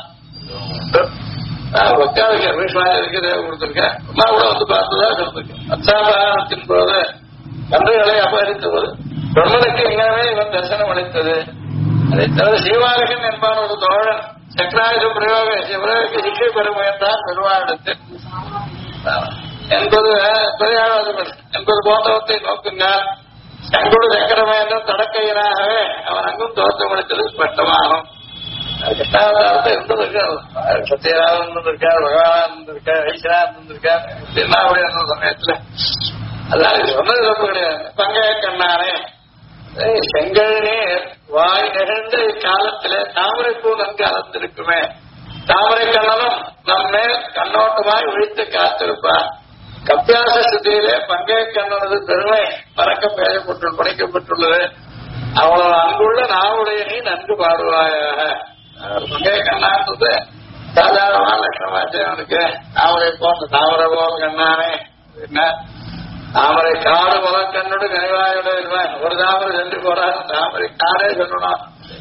S2: பக்தாவுக்கு அபிஷ்வாஜருக்கு தேவை கொடுத்திருக்கேன். அம்மா கூட வந்து பார்த்துதான் சொல்லிருக்கேன். அச்சாபாரத்தின் போது கன்றுகளை அபகரித்த போது பிரம்மனுக்கு எங்காவே இவன் தரிசனம் அளித்தது. அதை தவிர சீவாரகன் என்பான் ஒரு தோழன் சக்கராயுத பிரயோக சிவனுக்கு சிக்கை பெற முயன்றார் பெருமானிடத்தில் என்பது போன்றவற்றை நோக்குங்கள். சங்கோடு சக்கரமேனும் தடக்கையினாகவே அவன் அங்கும் தோற்றம் அளித்தது ஸ்பஷ்டமாகும். கிருஷ்ணாவதாரத்தை இருந்திருக்கா, சத்யராஜன் இருந்திருக்கார், பகவான் இருந்திருக்கார், ஐஸ்வரா இருந்திருக்கார். என்ன அப்படி அந்த சமயத்துல அதாவது சொன்னது தப்பு கிடையாது. பங்கைய கண்ணானே செங்கல் நீர் வாய் நிகழ்ந்த இக்காலத்திலே தாமரைப்பூ நன்கு அலர்ந்திருக்குமே. தாமரை கண்ணனும் நம்மேல் கண்ணோட்டமாய் விழித்து காத்திருப்பார். கப்பியாச ஸ்திதியிலே பங்கைய கண்ணனது பெருமை பறக்க படைக்கப்பட்டுள்ளது. அவ்வளவு அன்புள்ள நாவுடைய நீ நன்கு பாடுவாயாக. பங்கைய கண்ணான்றது சாதாரணமான லட்சணமாச்சு. அவனுக்கு தாமரை போன்ற தாமரை போல கண்ணானே என்ன தாமரை காடு போல கண்ணோடு கனிவாயோட இருவான். ஒரு தாமரை 2 போறாரு, தாமரை காடே சொல்லணும்.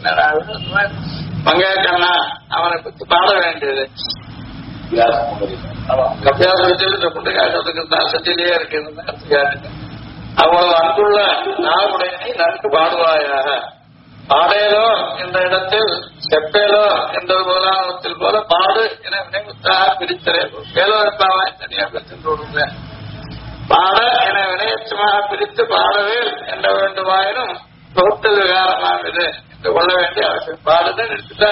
S2: பங்கைய கண்ணா அவனை பத்தி பாட வேண்டியது. கப்பியாசத்தில் புண்டு காட்டுறதுக்கு தான் சத்தியிலேயே இருக்கு. அவ்வளவு அன்புள்ள நாவுடைய நீ நன்கு பாடுவாயாக. பாடேலோ என்ற இடத்தில் செப்பேலோ என்ற முதலாமத்தில் போல பாடு என வினைமுத்தாக பிரித்தரே. வேலோ இருப்பாவாய் தனியாக சென்று விடுவேன். பாட என வினையச்சமாக பிரித்து பாடவே என்ற வேண்டுமாயினும் தொகுத்து விகாரமானது என்று கொள்ள வேண்டிய அவசியம். பாடுதான் எடுத்துட்டா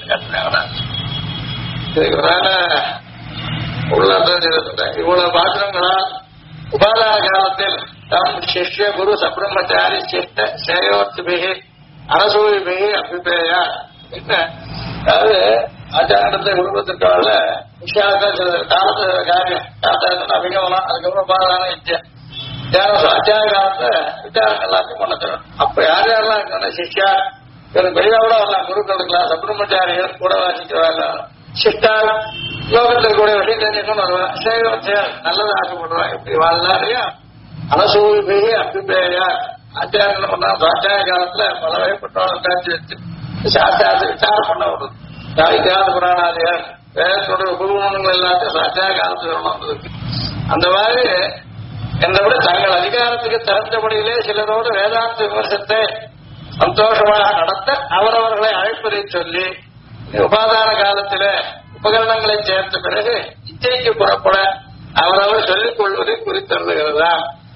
S2: இதுக்கு மேல உள்ள இவ்வளவு பாத்திரங்களால் உபாதார காலத்தில் தம் சிஷ்ய குரு சப்ரம்மச்சாரி சிஷ்ட சேயோத்துபிகி அரசூபிகி அபிப்பேயா என்ன அதாவது ஆச்சாரத்தை குடும்பத்திற்கால விஷயாக்கள் சில காலத்து காரியம் காத்தாருன்னு அபிகமனம் அதுக்கப்புறம் உபாதான நிச்சயம் ஆச்சார காலத்தை விசாரம் எல்லாத்தையும் பண்ண தரணும். அப்ப யார் யாரெல்லாம் இருக்கணும் சிஷ்யா வெளியோட வரலாம். குருக்கள் இருக்கலாம், சப்ரம்மச்சாரிகள் கூட வாசிக்கிறவா சிஷ்டால் லோகத்தில் கூட விஷயம் தெரிஞ்சுக்கணும் வருவான். சேவம் நல்லது ஆசைப்படுவாங்க. இப்படி எல்லாரையும் அனசூபி அபிப்பேயா ஆச்சாரம் பண்ணா ஆச்சார காலத்துல பல வகைப்பட்டவர்கள் காட்சி வச்சு சாஸ்திரத்தை விசாரம் பண்ண விடுறது. இத்தியாச புராணாதிகார் வேதத்தோட உபகுணங்கள் எல்லாத்தையும் ஆச்சார காலத்துல வரணும். அந்த மாதிரி என்றபடி தங்கள் அதிகாரத்துக்கு தகுந்தபடியிலே சிலரோடு வேதாந்த விமர்சனத்தை சந்தோஷமாக நடத்த அவரவர்களை அழைப்பதை சொல்லி உபாதான காலத்தில உபகரணங்களை சேர்த்த பிறகு இச்சைக்கு புறப்பட அவரவர் சொல்லிக் கொள்வதை குறித்தருகிறதா.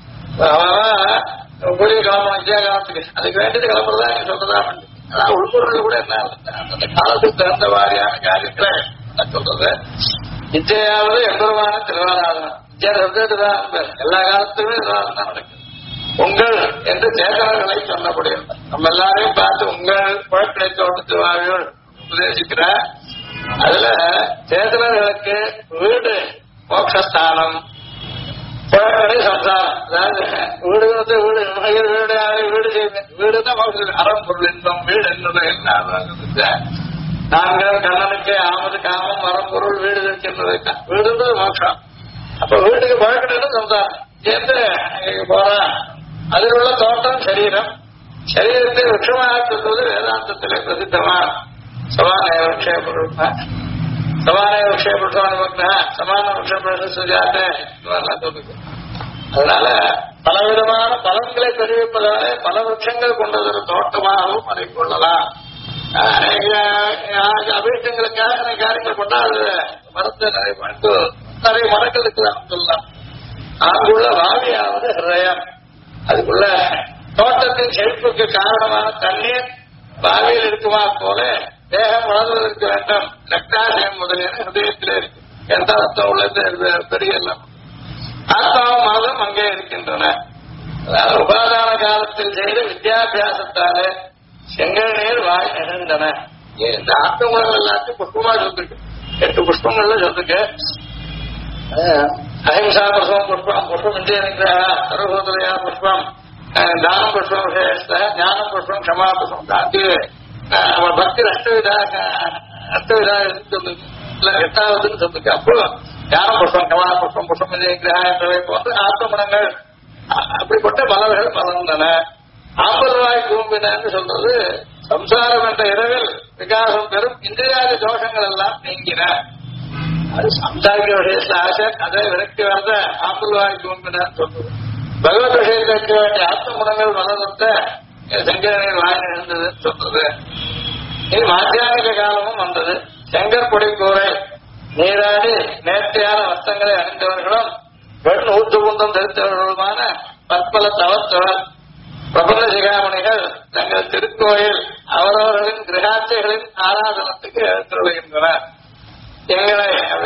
S2: கோயில் கிளம்பணும் இந்தியா காலத்துக்கு அதுக்கு வேண்டியது கிளம்புறதா நீ சொல்றதா. ஆனா உள்பொருள் கூட என்ன அந்த காலத்துக்கு தகுந்த வாரியான காரியங்களை சொல்றது. இச்சையாவது எம்பெருமான திருவாராதனம் இச்சைதான் எல்லா காலத்துமே திருவாராதனம் தான் நடக்குது. உங்கள் என்று சேதனர்களை சொன்னபடி நம்ம எல்லாரையும் பார்த்து உங்கள் குழப்பினை தோட்டத்து வாழ்வுகள் உபதேசிக்கிற அதுல சேதனர்களுக்கு வீடு மோட்சஸ்தானம் குழப்பனை சம்சாரம். அதாவது வீடு வந்து வீடு வீடு செய்வேன் வீடுதான் மோட்சம் அறம் பொருள் இன்பம் வீடு என்பது என்ன நாங்கள் கண்ணனுக்கு ஆமது காமம் மரம் பொருள் வீடு இருக்கின்றது வீடுன்றது மோட்சம். அப்ப வீட்டுக்கு பழக்கணும் சம்சாரம் சேர்ந்து போறா. அதில் உள்ள தோட்டம் சரீரம் சரீரத்தை விருட்சமாக சொல்வது வேதாந்தத்திலே பிரசித்தமா சமான விரக்ஷேபுருஷ சமான விரக்ஷேபுருஷான சமான விரக்ஷேபுருஷாத்த சொல்லுது. அதனால பலவிதமான பலன்களை தெரிவிப்பதாலே பல விருட்சங்கள் கொண்டதொரு தோட்டமாகவும் அதை கொள்ளலாம். அபிஷங்களுக்காக காரியங்கள் கொண்டா அது மரத்தை நிறைய மரங்கள் இருக்குதான் சொல்லலாம். அங்குள்ள வாவியாவது ஹிருதயம் அதுக்குள்ள தோட்டத்தின் செழிப்புக்கு காரணமான தண்ணீர் பாவியில் இருக்குமா போல தேகம் வளர்வதற்கு வேண்டும் ரக்தாசயம் முதலிய ஹிருதயத்திலே இருக்கு. எந்த அர்த்தம் உள்ளது தெரியலாம். ஆத்மாவும் மனதும் அங்கே இருக்கின்றன. அதாவது உபாதான காலத்தில் செய்த வித்தியாபியாசத்தாலே செங்கல் நீர் வாய் நிகழ்ந்தன. இந்த ஆத்மங்கள் எல்லாத்தையும் புஷ்பமா சொல்லிருக்கு. 8 புஷ்பங்கள்ல சொல்லிருக்கு. அஹிம்சா புஷ்பம் புஷ்பம் புஷ்பம் இந்தியா சர்வசோதரையா புஷ்பம் தானம் புஷ்பம் விசேஷ ஞானம் புஷ்பம் க்ஷமா புஷ்பம் தாண்டி பக்தி அஷ்டவிதா சொல்லுங்க 8வதுன்னு சொல்லுங்க. அப்போ ஞான புஷ்பம் க்ஷமா புஷ்பம் புஷ்பம் இந்தியா என்றவை போன்று ஆத்மகுணங்கள் அப்படிப்பட்ட பலவர்கள் பலர்ந்தன. 50 ரூபாய் கூம்பினு சொல்றது சம்சாரம் என்ற இரவில் விகாசம் பெறும் இந்திரியாதி தோஷங்கள் எல்லாம் நீங்கின. அது சம்சாரிக்க விஷயத்துல ஆசை அதை விரக்தி வரத 50 ரூபாய் கூம்பினான்னு சொல்றது. பகவத் விஷயத்தை வைக்க வேண்டிய ஆத்ம குணங்கள் வளர்த்த சங்கரனின் வாய் இருந்ததுன்னு சொல்றது. இது மாத்தியானிக காலமும் வந்தது. செங்கற் பொடி கூரை நீராடி நேர்த்தியான வஸ்தங்களை அணிந்தவர்களும் பெண் ஊத்து குந்தம் தரித்தவர்களுமான பற்பல தவத்தவர் பிரபந்த சிகாமணிகள் தங்கள் திருக்கோயில் அவரவர்களின் கிரகாட்சிகளின் ஆராதனத்துக்கு எழுத்துள்ளகின்றனர். எங்களை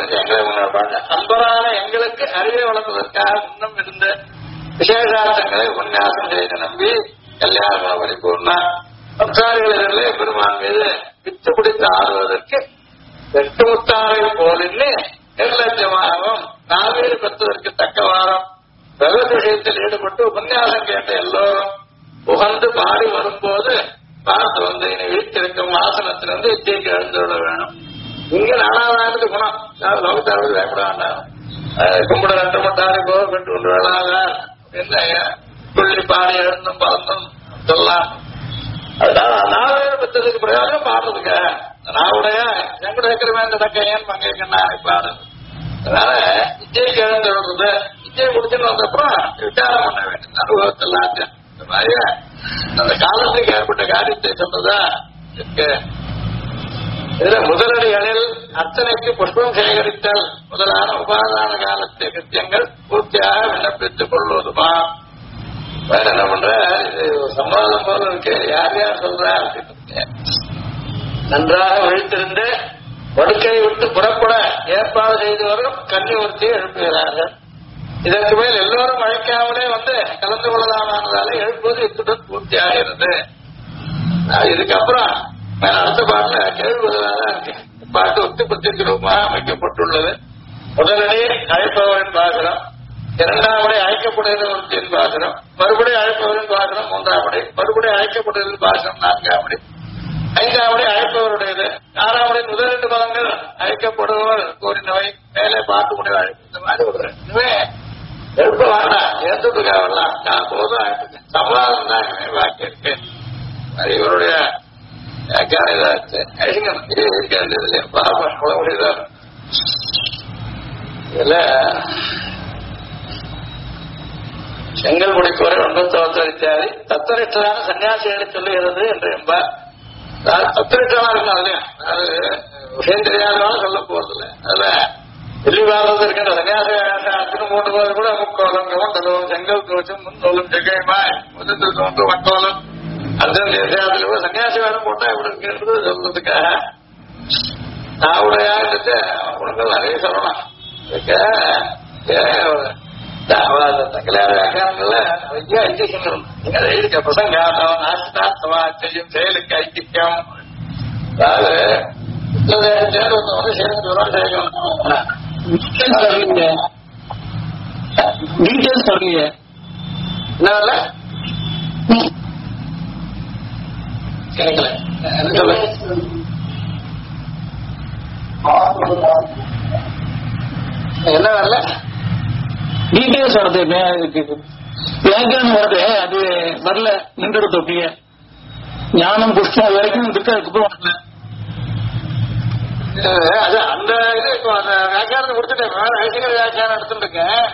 S2: அன்பரான எங்களுக்கு அறிவை வளர்ப்பதற்காக முன்னம் இருந்த விசேஷார்த்தங்களை உபன்யாசம் செய்து நம்பி கல்யாண பரிபூர்ணா சம்சாரிகளிலே பெருமான் மீது வித்து பிடித்து ஆடுவதற்கு 8 முத்தாரை போலின்னு நிர்லட்சமாகவும் நாவேறு பெற்றதற்கு தக்க வாரம் பகவத் விஷயத்தில் ஈடுபட்டு உபன்யாசம் கேட்ட எல்லோரும் புகழ்ந்து பாடி வரும்போது பார்த்து வந்து இனி வீட்டிருக்கும் ஆசனத்திலிருந்து இச்சைக்கு எழுந்துவிட வேணும். இங்க 4வது குணம் லோகத்தார்கள் வேப்பட வேண்டாம். கும்பிட 2 மட்டாரை போக பெற்று கொண்டு வேளாங்க என்ன புள்ளி பாடி எழுந்தும் பறந்தும் சொல்லலாம். அதனால 4 பெற்றதுக்கு பிரயோஜனம் பாடுறதுக்கு நாவுடைய எங்கட இருக்கிற தக்க ஏன் பங்கேற்கா பாடுறது. அதனால இச்சைக்கு எழுந்து விடுறது இச்சையை குடிச்சுட்டு வந்தப்புறம் விசாரம் பண்ண வேண்டும் அனுபவத்தை எல்லாத்தையும். இந்த மாதிரி அந்த காலத்துக்கு ஏற்பட்ட காரியத்தை சொன்னதா இருக்கு. இதுல முதலடிகளில் அர்ச்சனைக்கு புஷ்பம் சேகரித்தல் முதலான உபாதான காலத்தை கிருத்தியங்கள் பூர்த்தியாக விண்ணப்பித்துக் கொள்வதுமா. வேற என்ன பண்ற இது சம்பாதம் போல இருக்கு. யார் யார் சொல்றா அப்படின்னு நன்றாக விழித்திருந்து படுக்கையை விட்டு புறப்பட ஏற்பாடு செய்து வரும் கன்னி ஒருத்தியை எழுப்புகிறார்கள். இதற்கு மேல் எல்லோரும் அழைக்காமலே வந்து கலந்து கொள்ளலாமானதால எழுப்புவது இத்துடன் பூர்த்தி ஆகிறது. இதுக்கப்புறம் அடுத்த பாட்டுல கேள்விதான் இருக்கு. பாட்டு உற்பத்தி ரூபமாக அமைக்கப்பட்டுள்ளது. முதலடி அழைப்பவரின் பாசுரம், 2வது அழைக்கப்படுகிற ஒருத்தின் பாசுரம், மறுபடியும் அழைப்பவரின் பாசுரம் 3வது, மறுபடியும் அழைக்கப்படுகிற பாசுரம் 4வது, 5வது அழைப்பவருடையது, 6வது முதல் 2 பதங்கள் அழைக்கப்படுபவர் கூறினவை மேலே பார்த்து முடிவு அழைப்பு. இந்த மாதிரி ஒரு 2மே எழுப்ப வேண்டாம் ஏற்றுக்காவலாம். நான் போதும் அழைப்பு சம்வாதம் தான் வாக்கி இருக்கேன். அது இவருடைய செங்கல் முடிக்கோரை ஒன்றும் தோற்றரித்தாரு தத்தரிட்டதான சன்னியாசிகளை சொல்லுகிறது என்று என்பார். தத்தரிட்டமா இருக்கணும் இல்லையா, அது விஷயம் தெரியாதனால சொல்ல போறதில்லை. அதுல வெள்ளிவாரத்தில் இருக்கின்ற சன்னியாசின்னு 3 பேர் கூட முக்கோலம் கவண்டலும் செங்கல் தோச்சும் முன்னோலும் ஜெகைமாய் முதல் தோன்று வக்கோலம் அர்ஜுன் தேசியாவில் கூட சன்னியாசி வேடம் போட்டா எப்படி இருக்குன்றது சொல்றதுக்காக நாவுடையா குணங்கள் நிறைய சொல்லலாம். தங்களார வியாக்கியானங்கள்ல நிறைய ஐக்கியங்கள் எழுதிக்க பிரசங்காத்தம் நாசிதார்த்தமா செய்யும் செயலுக்கு ஐக்கியம். அதாவது
S3: டீட்டெயில்ஸ் சொல்றீங்க
S2: என்ன கிடைக்கல என்ன வரல
S3: டீட்டெயில்ஸ் வருது வியாக்கியானம் வருது அது வரல நின்று தொட்டிய ஞானம் புஷ்பம் வரைக்கும் இருக்கு அதுக்கப்புறம் வரல.
S2: அது அந்த இது இப்போ அந்த வியாக்கியானத்தை கொடுத்துட்டேன். ஐசிகர் வியாக்கியானம் எடுத்துட்டு இருக்கேன்.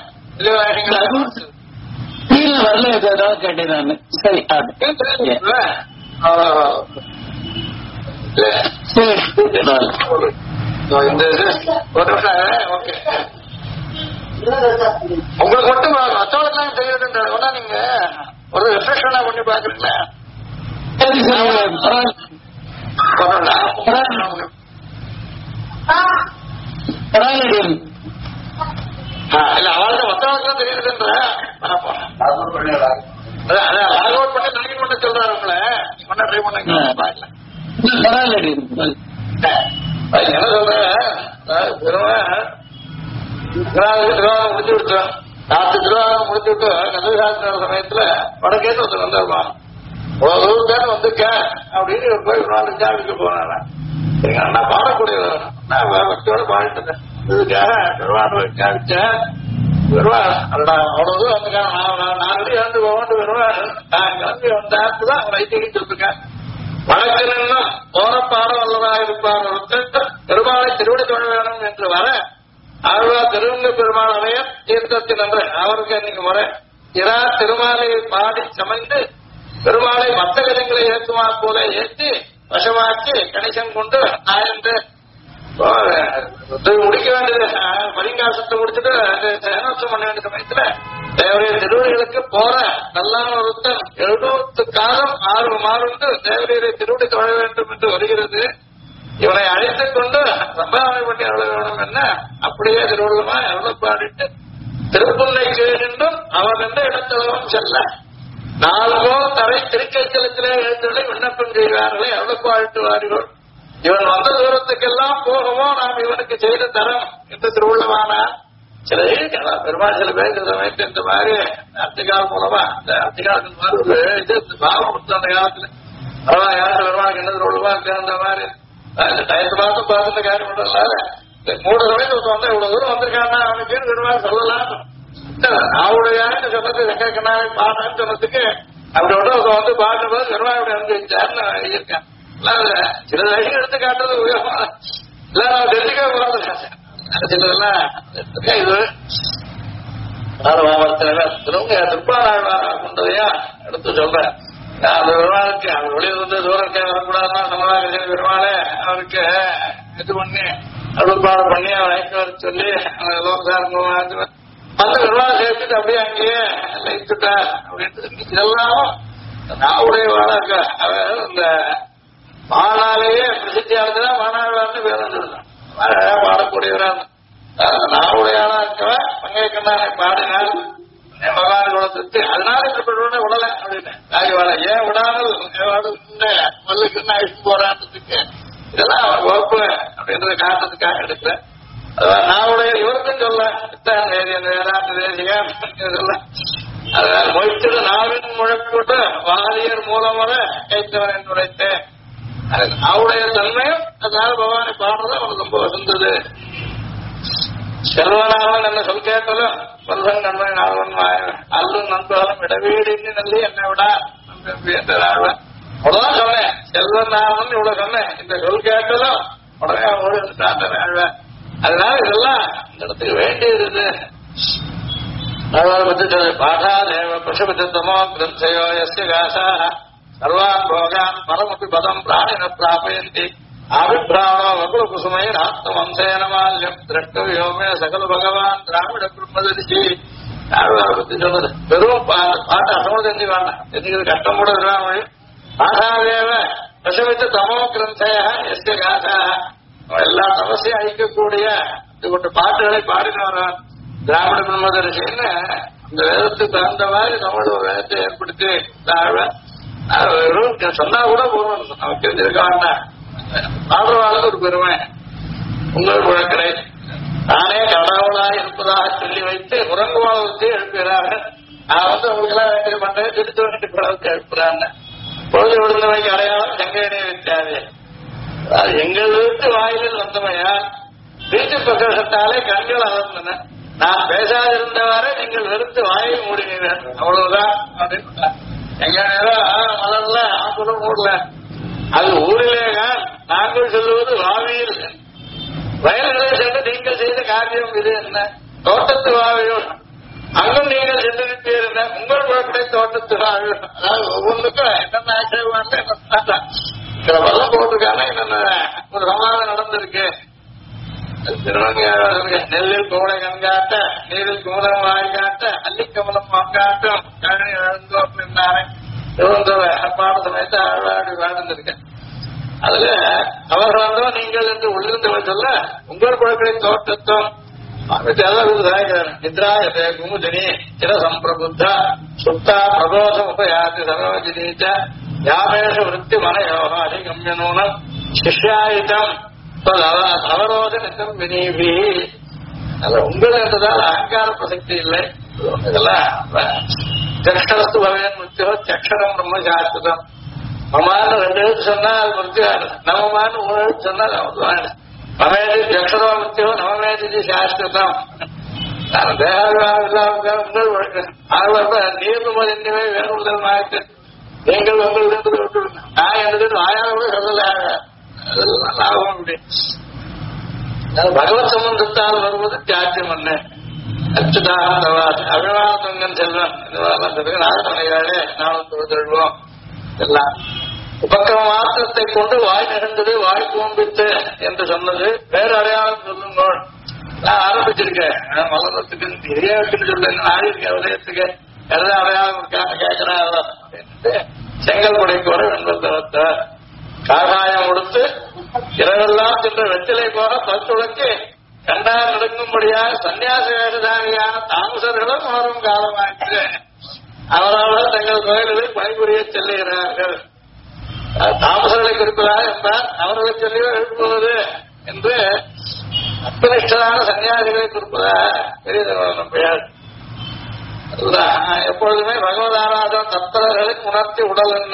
S3: வரல ஏதாவது கேட்டேன் நான். சரி
S2: இந்த இது ஒரு நிமிஷம் ஓகே. உங்களுக்கு மட்டும் மற்றவங்களுக்குலாம் தெரியுதுன்றா நீங்க ஒரு ரிஃப்ரெஷ்மெண்டா பண்ணி பாக்குறீங்களா? இல்ல அவளுக்கு மற்றவங்களுக்குலாம் தெரியுதுன்ற லாக் அவுட் பண்ணி லாகின் பண்ண சொல்றாரு உங்களை. பண்ண ட்ரை பண்ண பாக்கல என்ன சொல்றேன். திருவாரூர் முடிச்சு விட்டோம். திருவாரூர் முடிச்சு விட்டு கந்தசாஸ்திர சமயத்துல வடக்கேட்டு ஒருத்தர் வந்துருவான். தானே வந்திருக்கேன் அப்படின்னு போய் ஒரு நாள் ஜாமிக்கு போனாங்க. எங்க அண்ணா பாடக்கூடியவர் நான் பக்தியோட பாடிட்டு இருந்தேன். இதுக்காக திருவாரூர் ஜாமிச்சேன். வருவார் அவ்வளவு வந்துருக்காங்க. நான் வந்து போகண்டு வருவார். நான் கிளம்பி வந்தாத்துதான் அவர் ஐத்தியம் சொல்லிருக்கேன். வழக்கில் ஓரப்பாட வல்லதாக இருப்பார் ஒருத்தர் பெருமாளை திருவிடை தொழ வேணும் என்று வர ஆழ்வார் திருவங்க பெருமாள் அணையர் தீர்த்தத்தில் என்று அவருக்கு இன்னைக்கு முறை இரா திருமாலையை பாடி சமைந்து பெருமாளை மற்ற விதங்களை ஏற்றுமா போல ஏற்றி வசமாக்கி கணிசம் கொண்டு ஆயிரண்டு முடிக்க வேண்டியது பரிங்காசத்தை முடிச்சுட்டு சேனோசம் பண்ண வேண்டிய சமயத்துல தேவரைய திருவடிகளுக்கு போற நல்லான ஒருத்தன் 70 காலம் 6 மாறுண்டு தேவரையரை திருவடி தொழ வேண்டும் என்று வருகிறது. இவனை அழைத்துக் கொண்டு சம்பாவனை பண்ணி அவ்வளவு வேணும் என்ன அப்படியே திருவள்ளுவமா எவ்வளவு பாடிட்டு திருப்புள்ளை கீழின்றும் அவன் என்ற இடத்தளவும் செல்ல 4 தரை திருக்கச்சலத்திலே எழுந்ததை விண்ணப்பம் செய்வார்களே எவ்வளவு பாடிட்டுவார்கள். இவன் வந்த தூரத்துக்கெல்லாம் போகவோ நாம் இவனுக்கு செய்த தரம் என்று திருவள்ளுவானார். சில பெருமாள் சில பேர் சமயத்து இந்த மாதிரி அர்த்திகால் மூலமா இந்த அர்த்திகாலத்தின் மாதிரி ஒரு இது பாவம் கொடுத்து அந்த காலத்துல பரவாயில்ல யாரும் பெருமாளுக்கு என்ன திருவள்ளுவா அந்த மாதிரி இந்த டயத்தை பார்த்துட்டு காரியம் பண்றதுனால 3 சமயத்துக்கு வந்தா இவ்வளவு தூரம் வந்திருக்காங்கன்னா அவனுக்கு பேர் விடுவார் சொல்லலாம். அவருடைய சொன்னது வெங்கண்ணாவை பாடான்னு சொன்னதுக்கு அப்படி ஒன்று வந்து பாடும்போது பெருமாளுடைய அனுபவிச்சாருன்னு எழுதியிருக்கேன். சில வழிகள் எடுத்து காட்டுறது உபயோகமா இல்ல நான் தெரிஞ்சுக்க போறது சிலதெல்லாம் இது திருப்பாராழ்வாரா கொண்டதையா எடுத்து சொல்றேன். அந்த பெருமாளுக்கு அவர் வெளியிலிருந்து தூரத்தை வரக்கூடாதுன்னா நம்மளாக பெருமாளே அவருக்கு இது பண்ணி அருள்பாடு பண்ணி அவர் ஐக்கிய சொல்லி லோகசாரங்க அந்த பெருமாள் சேர்த்துட்டு அப்படியே அங்கேயே லைத்துட்டார் அப்படின்ட்டு இதெல்லாம் நாவுடைய வாழாக்க அவர் இந்த மானாலேயே பிரசித்தியானதுதான் மானாழ்வார்னு பேரும் சொல்லலாம். பாடக்கூடியவரான் நாவுடைய ஆளா இருக்கவன் பங்கை கண்ணானை பாடினார் பகவான் குலத்துக்கு அதனால இப்படி விடல அப்படின்னு நாய் வாழ ஏன் விடாமல் மல்லுக்குன்னு அழிச்சு போராட்டத்துக்கு இதெல்லாம் அவர் வகுப்பு அப்படின்றத காட்டுறதுக்காக எடுப்பேன். நாவுடைய இவருக்கும் சொல்ல வேறாட்டு தேசியம் சொல்ல அதனால மொய்த்தது நாவின் முழக்கூட்டு வாரியர் மூலமாக கைத்தவன் நுழைத்தேன். அவருடைய தன்மையும் அதனால பகவானை பாடுறது அவனுக்கு ரொம்ப வசந்தது. செல்வனாவன் என்ன சொல் கேட்டதும் சொல்வன் நன்மை நாவன் அல்லும் நண்பர்களும் இடவீடு நல்லி என்னை விடா என்றாழ்வன். அவ்வளவுதான் சொன்னேன். செல்வன் நாவன் இவ்வளவு சொன்னேன். இந்த சொல் கேட்டதும் உடனே ஓடி ஆழ்வன். அதனால இதெல்லாம் இந்த இடத்துக்கு வேண்டியது. அதனால பத்தி சொல்லு பாடாதேவ பசுபதமோ கிரந்தயோ எஸ்ய காசா சர்வான் போகான் பரமபி பதம் பிராணின பிராபயந்தி அபிப்ராணோ வகுல குசுமை ஆத்ம வம்சேன மால்யம் திரஷ்டவியோமே சகல பகவான் திராவிட பிரம்மதரிசி யாழ்வாரை பத்தி சொன்னது வெறும் பாட்டு அசம தெரிஞ்சு வேண்டாம் தெரிஞ்சது கஷ்டம் கூட வழி பாடாதேவ பசுபித்த தமோ கிரந்தய எஸ்ய காசா எல்லா தமசையும் அழிக்கக்கூடிய இது கொண்டு பாட்டுகளை பாடினவரான் திராவிட பிரம்மதரிசின்னு அந்த வேதத்துக்கு தகுந்த மாதிரி தமிழ் ஒரு வேதத்தை ஏற்படுத்தி வெறும் சொன்னா கூட போதும் நமக்கு தெரிஞ்சிருக்க வேண்டாம் பாடுறவாளுக்கு ஒரு பெருமை உங்கள் புழக்கரை நானே கடவுளாய் இருப்பதாக சொல்லி வைத்து உறங்குவாளத்தை எழுப்புகிறார்கள் நான் உங்களுக்கு எல்லாம் வேண்டிய பண்றேன் திருத்த வேண்டிய குழந்தை எழுப்புறான்னு பொழுது விழுந்தவைக்கு அடையாளம் சங்கையினே வைத்தாது அது எங்கள் வீட்டு வாயிலில் வந்தமையா வீட்டு பிரகாசத்தாலே கண்கள் அலர்ந்தன நான் பேசாதிருந்தவாறே நீங்கள் வெறுத்து வாயை மூடினீர்கள் அவ்வளவுதான் அப்படின்னு எங்க மலர்ல ஆம்பூரம் மூடல அது ஊரிலேதான் நாங்கள் சொல்லுவது வாவியில் வயல்களை சென்று நீங்கள் செய்த காரியம் இது என்ன தோட்டத்து வாவியோர் அங்கும் நீங்கள் சென்றிருப்பீர் என்ன உங்கள் குழப்படை தோட்டத்து வாவியோர் அதாவது ஒவ்வொன்றுக்கும் என்னென்ன ஆட்சேபம் சில வல்லம் போட்டிருக்காங்க என்னென்ன ஒரு சமாதானம் நடந்திருக்கு நெல்லில் கோடை கண்காட்ட நீரில் குமுதம் வாய் காட்ட அல்லிக்கமலம் வாக்காட்டம் கழனி எழுந்தோ அப்படின்னாரு பாட சமயத்தை ஆழ்வாடி வாழ்ந்திருக்க அதுல அவர் வந்தோம் நீங்கள் என்று உள்ளிருந்தவர் சொல்ல உங்கள் குழந்தை தோட்டத்தும் நித்ராயதே குமுதினி சிர சம்பிரபுத்தா சுப்தா பிரபோதம் உபயாதி சரோஜினீச்ச யாமேஷ விருத்தி மனயோக அதிகம்யனூனம் சிஷ்யாயுதம் அவரோதனம் வினீபி உங்கள் என்றதால் அகங்கார பிரசக்தி இல்லை இதெல்லாம் சக்ஷரஸ்து பவேன் மிருத்தியோ சக்ஷரம் ரொம்ப சாஸ்திரம் மமான்னு 2 எழுத்து சொன்னா அது மிருத்தியாரு நமமான்னு 3 எழுத்து சொன்னா மமேதி சக்ஷரோ மிருத்தியோ நவமேதி சாஸ்திரம் உங்கள் நீர்ந்து போது என்னவே வேறுதல் மாற்று நீங்கள் உங்களிடம் விட்டுவிடுங்க நான் எனக்கு வாயால் கூட சொல்லலாக லாபம் அப்படி பகவத் சம்பந்தத்தால் வருவது தியாஜ்யம் என்ன அச்சுதானந்தவாதி அபிமானத்தங்கன் செல்வன் நாகத்தனையாளே நானும் தொழுவோம் எல்லாம் உபக்கிரம மாத்திரத்தை கொண்டு வாய் நிகழ்ந்தது வாய் கோம்பித்து என்று சொன்னது வேறு அடையாளம் சொல்லுங்கள் நான் ஆரம்பிச்சிருக்கேன் வளர்றதுக்கு இறையாவுக்கு சொல்ல ஆயிருக்கேன் உதயத்துக்கு எதாவது அடையாளம் இருக்கான்னு கேட்கிறேன் செங்கல் கொடைக்கு வர வெண்பத்தை காகாயம் கொடுத்து இரவெல்லாம் சென்ற வெற்றிலை போல பத்துழைக்கு கண்டால் நடுங்கும்படியாக சன்னியாச வேஷதாரியான தாமசர்களும் வரும் காலமாயிற்று அவரவர்கள் தங்கள் கோயில்களில் பணிபுரிய செல்லுகிறார்கள் தாமசர்களை குறிப்பதாக என்றால் அவர்களை சொல்லி எழுப்புவது என்று அற்பனிஷ்டரான சன்னியாசிகளை குறிப்பதாக பெரிய நம்பியார் எப்பொழுதுமே பகவதாராதம் தத்பரர்களுக்கு உணர்த்தி உடல் என்ன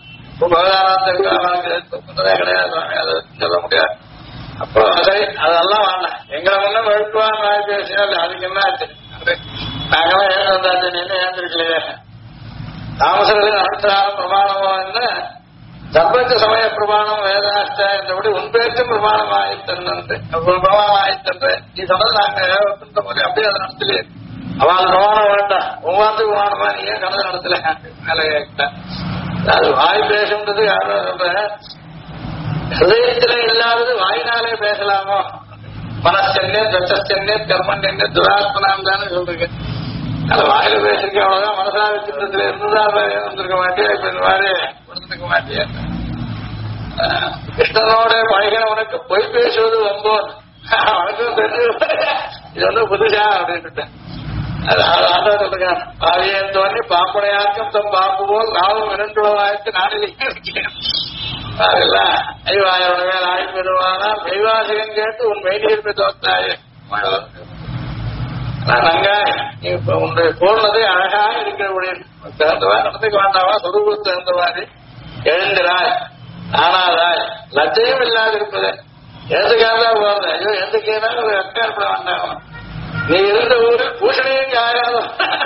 S2: பகவதாராதத்திற்கு கிடையாது சொல்ல முடியாது அப்போ சரி அதெல்லாம் வேண்டாம் எங்களை முன்ன எழுப்புவாங்க பேசினால அதுக்கு என்ன ஆச்சு நாங்களாம் ஏன் வந்தாச்சு என்ன ஏந்திருக்கலையே தாமசர்களின் அனுஷ்டான பிரமாணமோ என்ன தர்பத்த சமய பிரமாணம் வேதாஷ்ட என்றபடி உன் பேச்சும் பிரமாணம் ஆயித்தன்று பிரமாணம் ஆயித்தன்று நீ சொன்னது நாங்க போது அப்படியே அதை நடத்தலையே அவள் பிரமாணம் வேண்டாம் ஒவ்வொருத்துக்கு பிரமாணமா நீ ஏன் கணக்கு நடத்தல மேலே கேட்டேன் அது வாய் பேசுன்றது யாரும் சொல்ற ஹிருதயத்திலே இல்லாதது வாயினாலே பேசலாமோ மனசென்னே தச்சென்னே கர்மண்டே துராத்மனாம் தானே சொல்றீங்க அது வாயில பேசிருக்க அவ்வளவுதான் மனசா வச்சிருந்ததுல இருந்துதான் வந்திருக்க மாட்டேன் இப்ப இந்த மாதிரி கொடுத்துருக்க மாட்டேன் கிருஷ்ணனோட பழகின உனக்கு பொய் பேசுவது வம்போன் அவனுக்கும் தெரிஞ்சு இது வந்து புதுசா அப்படின்ட்டு அது சொல்லுங்க பாவியன் தோன்றி பாம்பனையாக்கும் தம் பாம்பு போல் நாவும் 2 உலகாய்க்கு நாளில் இருக்கிறேன் அதெல்லாம் ஐவாயோட மேல் ஆய்வுவானா மெய்வாசகன் கேட்டு உன் மெய்நீர்மை தோத்தாயே நங்காய் இப்ப உன்னுடைய போனது அழகா இருக்கிற தகுந்தவா நடந்துக்க வேண்டாவா சொரூபத்து தகுந்த மாதிரி எழுந்திராய் ஆனாதாய் லட்சையும் இல்லாது இருப்பது எதுக்காக போறது ஐயோ எதுக்கேனா ஒரு அக்கா இருப்பட வேண்டாம் நீ இருந்த ஊரு பூஷணியும் யாரும்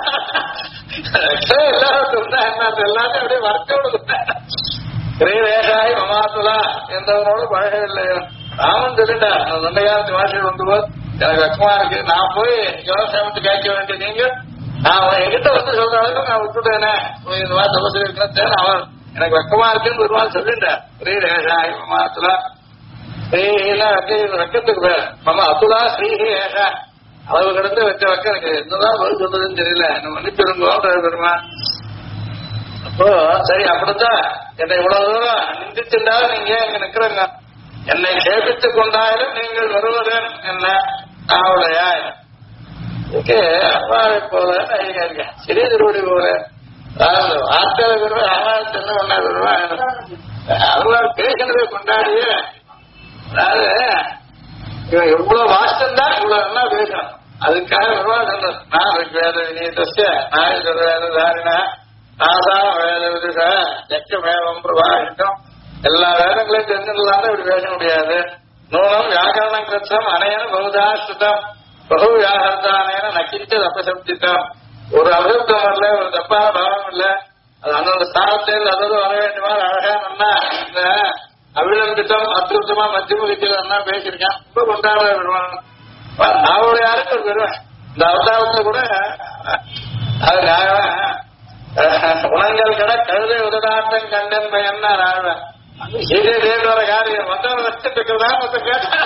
S2: எல்லாரும் எல்லாத்தையும் அப்படியே வர்க்கோடு ஸ்ரீரேஷாய் மமாத்துலா என்றவனோடு பழகவில்லையோ ராமன் சொல்லிட்டார் நான் 2 காலத்து வாசிகள் வந்து போது எனக்கு வெக்கமா இருக்கு நான் போய் யோசேமத்து கேட்க வேண்டிய நீங்க நான் அவன் என்கிட்ட வந்து சொல்ற அளவுக்கு நான் விட்டுட்டேனே இந்த மாதிரி தபசு இருக்கிறேன் அவன் எனக்கு வெக்கமா இருக்குன்னு ஒரு நாள் சொல்லிட்டேன் ஸ்ரீரேஷா மாதத்துல ஸ்ரீஹீனா வெக்கத்துக்கு பேர் நம்ம அதுலா ஸ்ரீஹி ஏஷா அளவு கிடந்து வச்ச வெக்க எனக்கு என்னதான் பதில் சொல்றதுன்னு தெரியல என்ன மன்னிச்சிருங்கோன்ற பெருமா. அப்போ சரி அப்படித்தான் என்னை இவ்வளவு தூரம் நிந்திச்சிருந்தாலும் நீங்க இங்க நிக்கிறங்க என்னை சேமித்துக் கொண்டாலும் நீங்கள் வருவதன் என்ன அவளையா அப்பாவை போல இருக்கேன் சிறிய திருவடி போல வார்த்தையில வருவேன் ஆகாரத்தை என்ன பண்ண வருவேன் அதெல்லாம் பேசினதை கொண்டாடிய அதாவது இவன் எவ்வளவு வாஸ்டம் தான் இவ்வளவு நல்லா பேசணும் அதுக்காக வருவான் சொன்னது நான் வேத விநீதஸ்ய நான் வேத தாரிணா நாதா வேத விதுஷ ஜக்கமேவம் பிரபாஷம் எல்லா வேதங்களையும் தெரிஞ்சிடலாம் இப்படி பேச முடியாது. நூலம் வியாக்கரணம் கிருத்தம் அனையன பகுதாஸ்ருதம் பகு வியாகர்த்தானேன நக்கிஞ்சது அபசப்தித்தம் ஒரு அபசப்தம் இல்ல ஒரு தப்பான பாவம் இல்ல அது அந்தந்த ஸ்தானத்தில் அதாவது வர வேண்டிய மாதிரி அழகா நல்லா இந்த அவிலம்பித்தம் அத்திருத்தமா மத்தியம வித்தியில நல்லா பேசியிருக்கேன் ரொம்ப கொண்டாட விடுவாங்க. நான் யாருக்கு ஒரு பெறுவேன் இந்த அவதாரத்தை கூட அது நியாயமா உணங்கள் கடை கழுதை உதடாட்டம் கண்டன் பையன் ஆழ்வேன் சீதை தேடி வர காரியம் மத்தவன் வச்சுட்டு இருக்கிறதா மத்த கேட்ட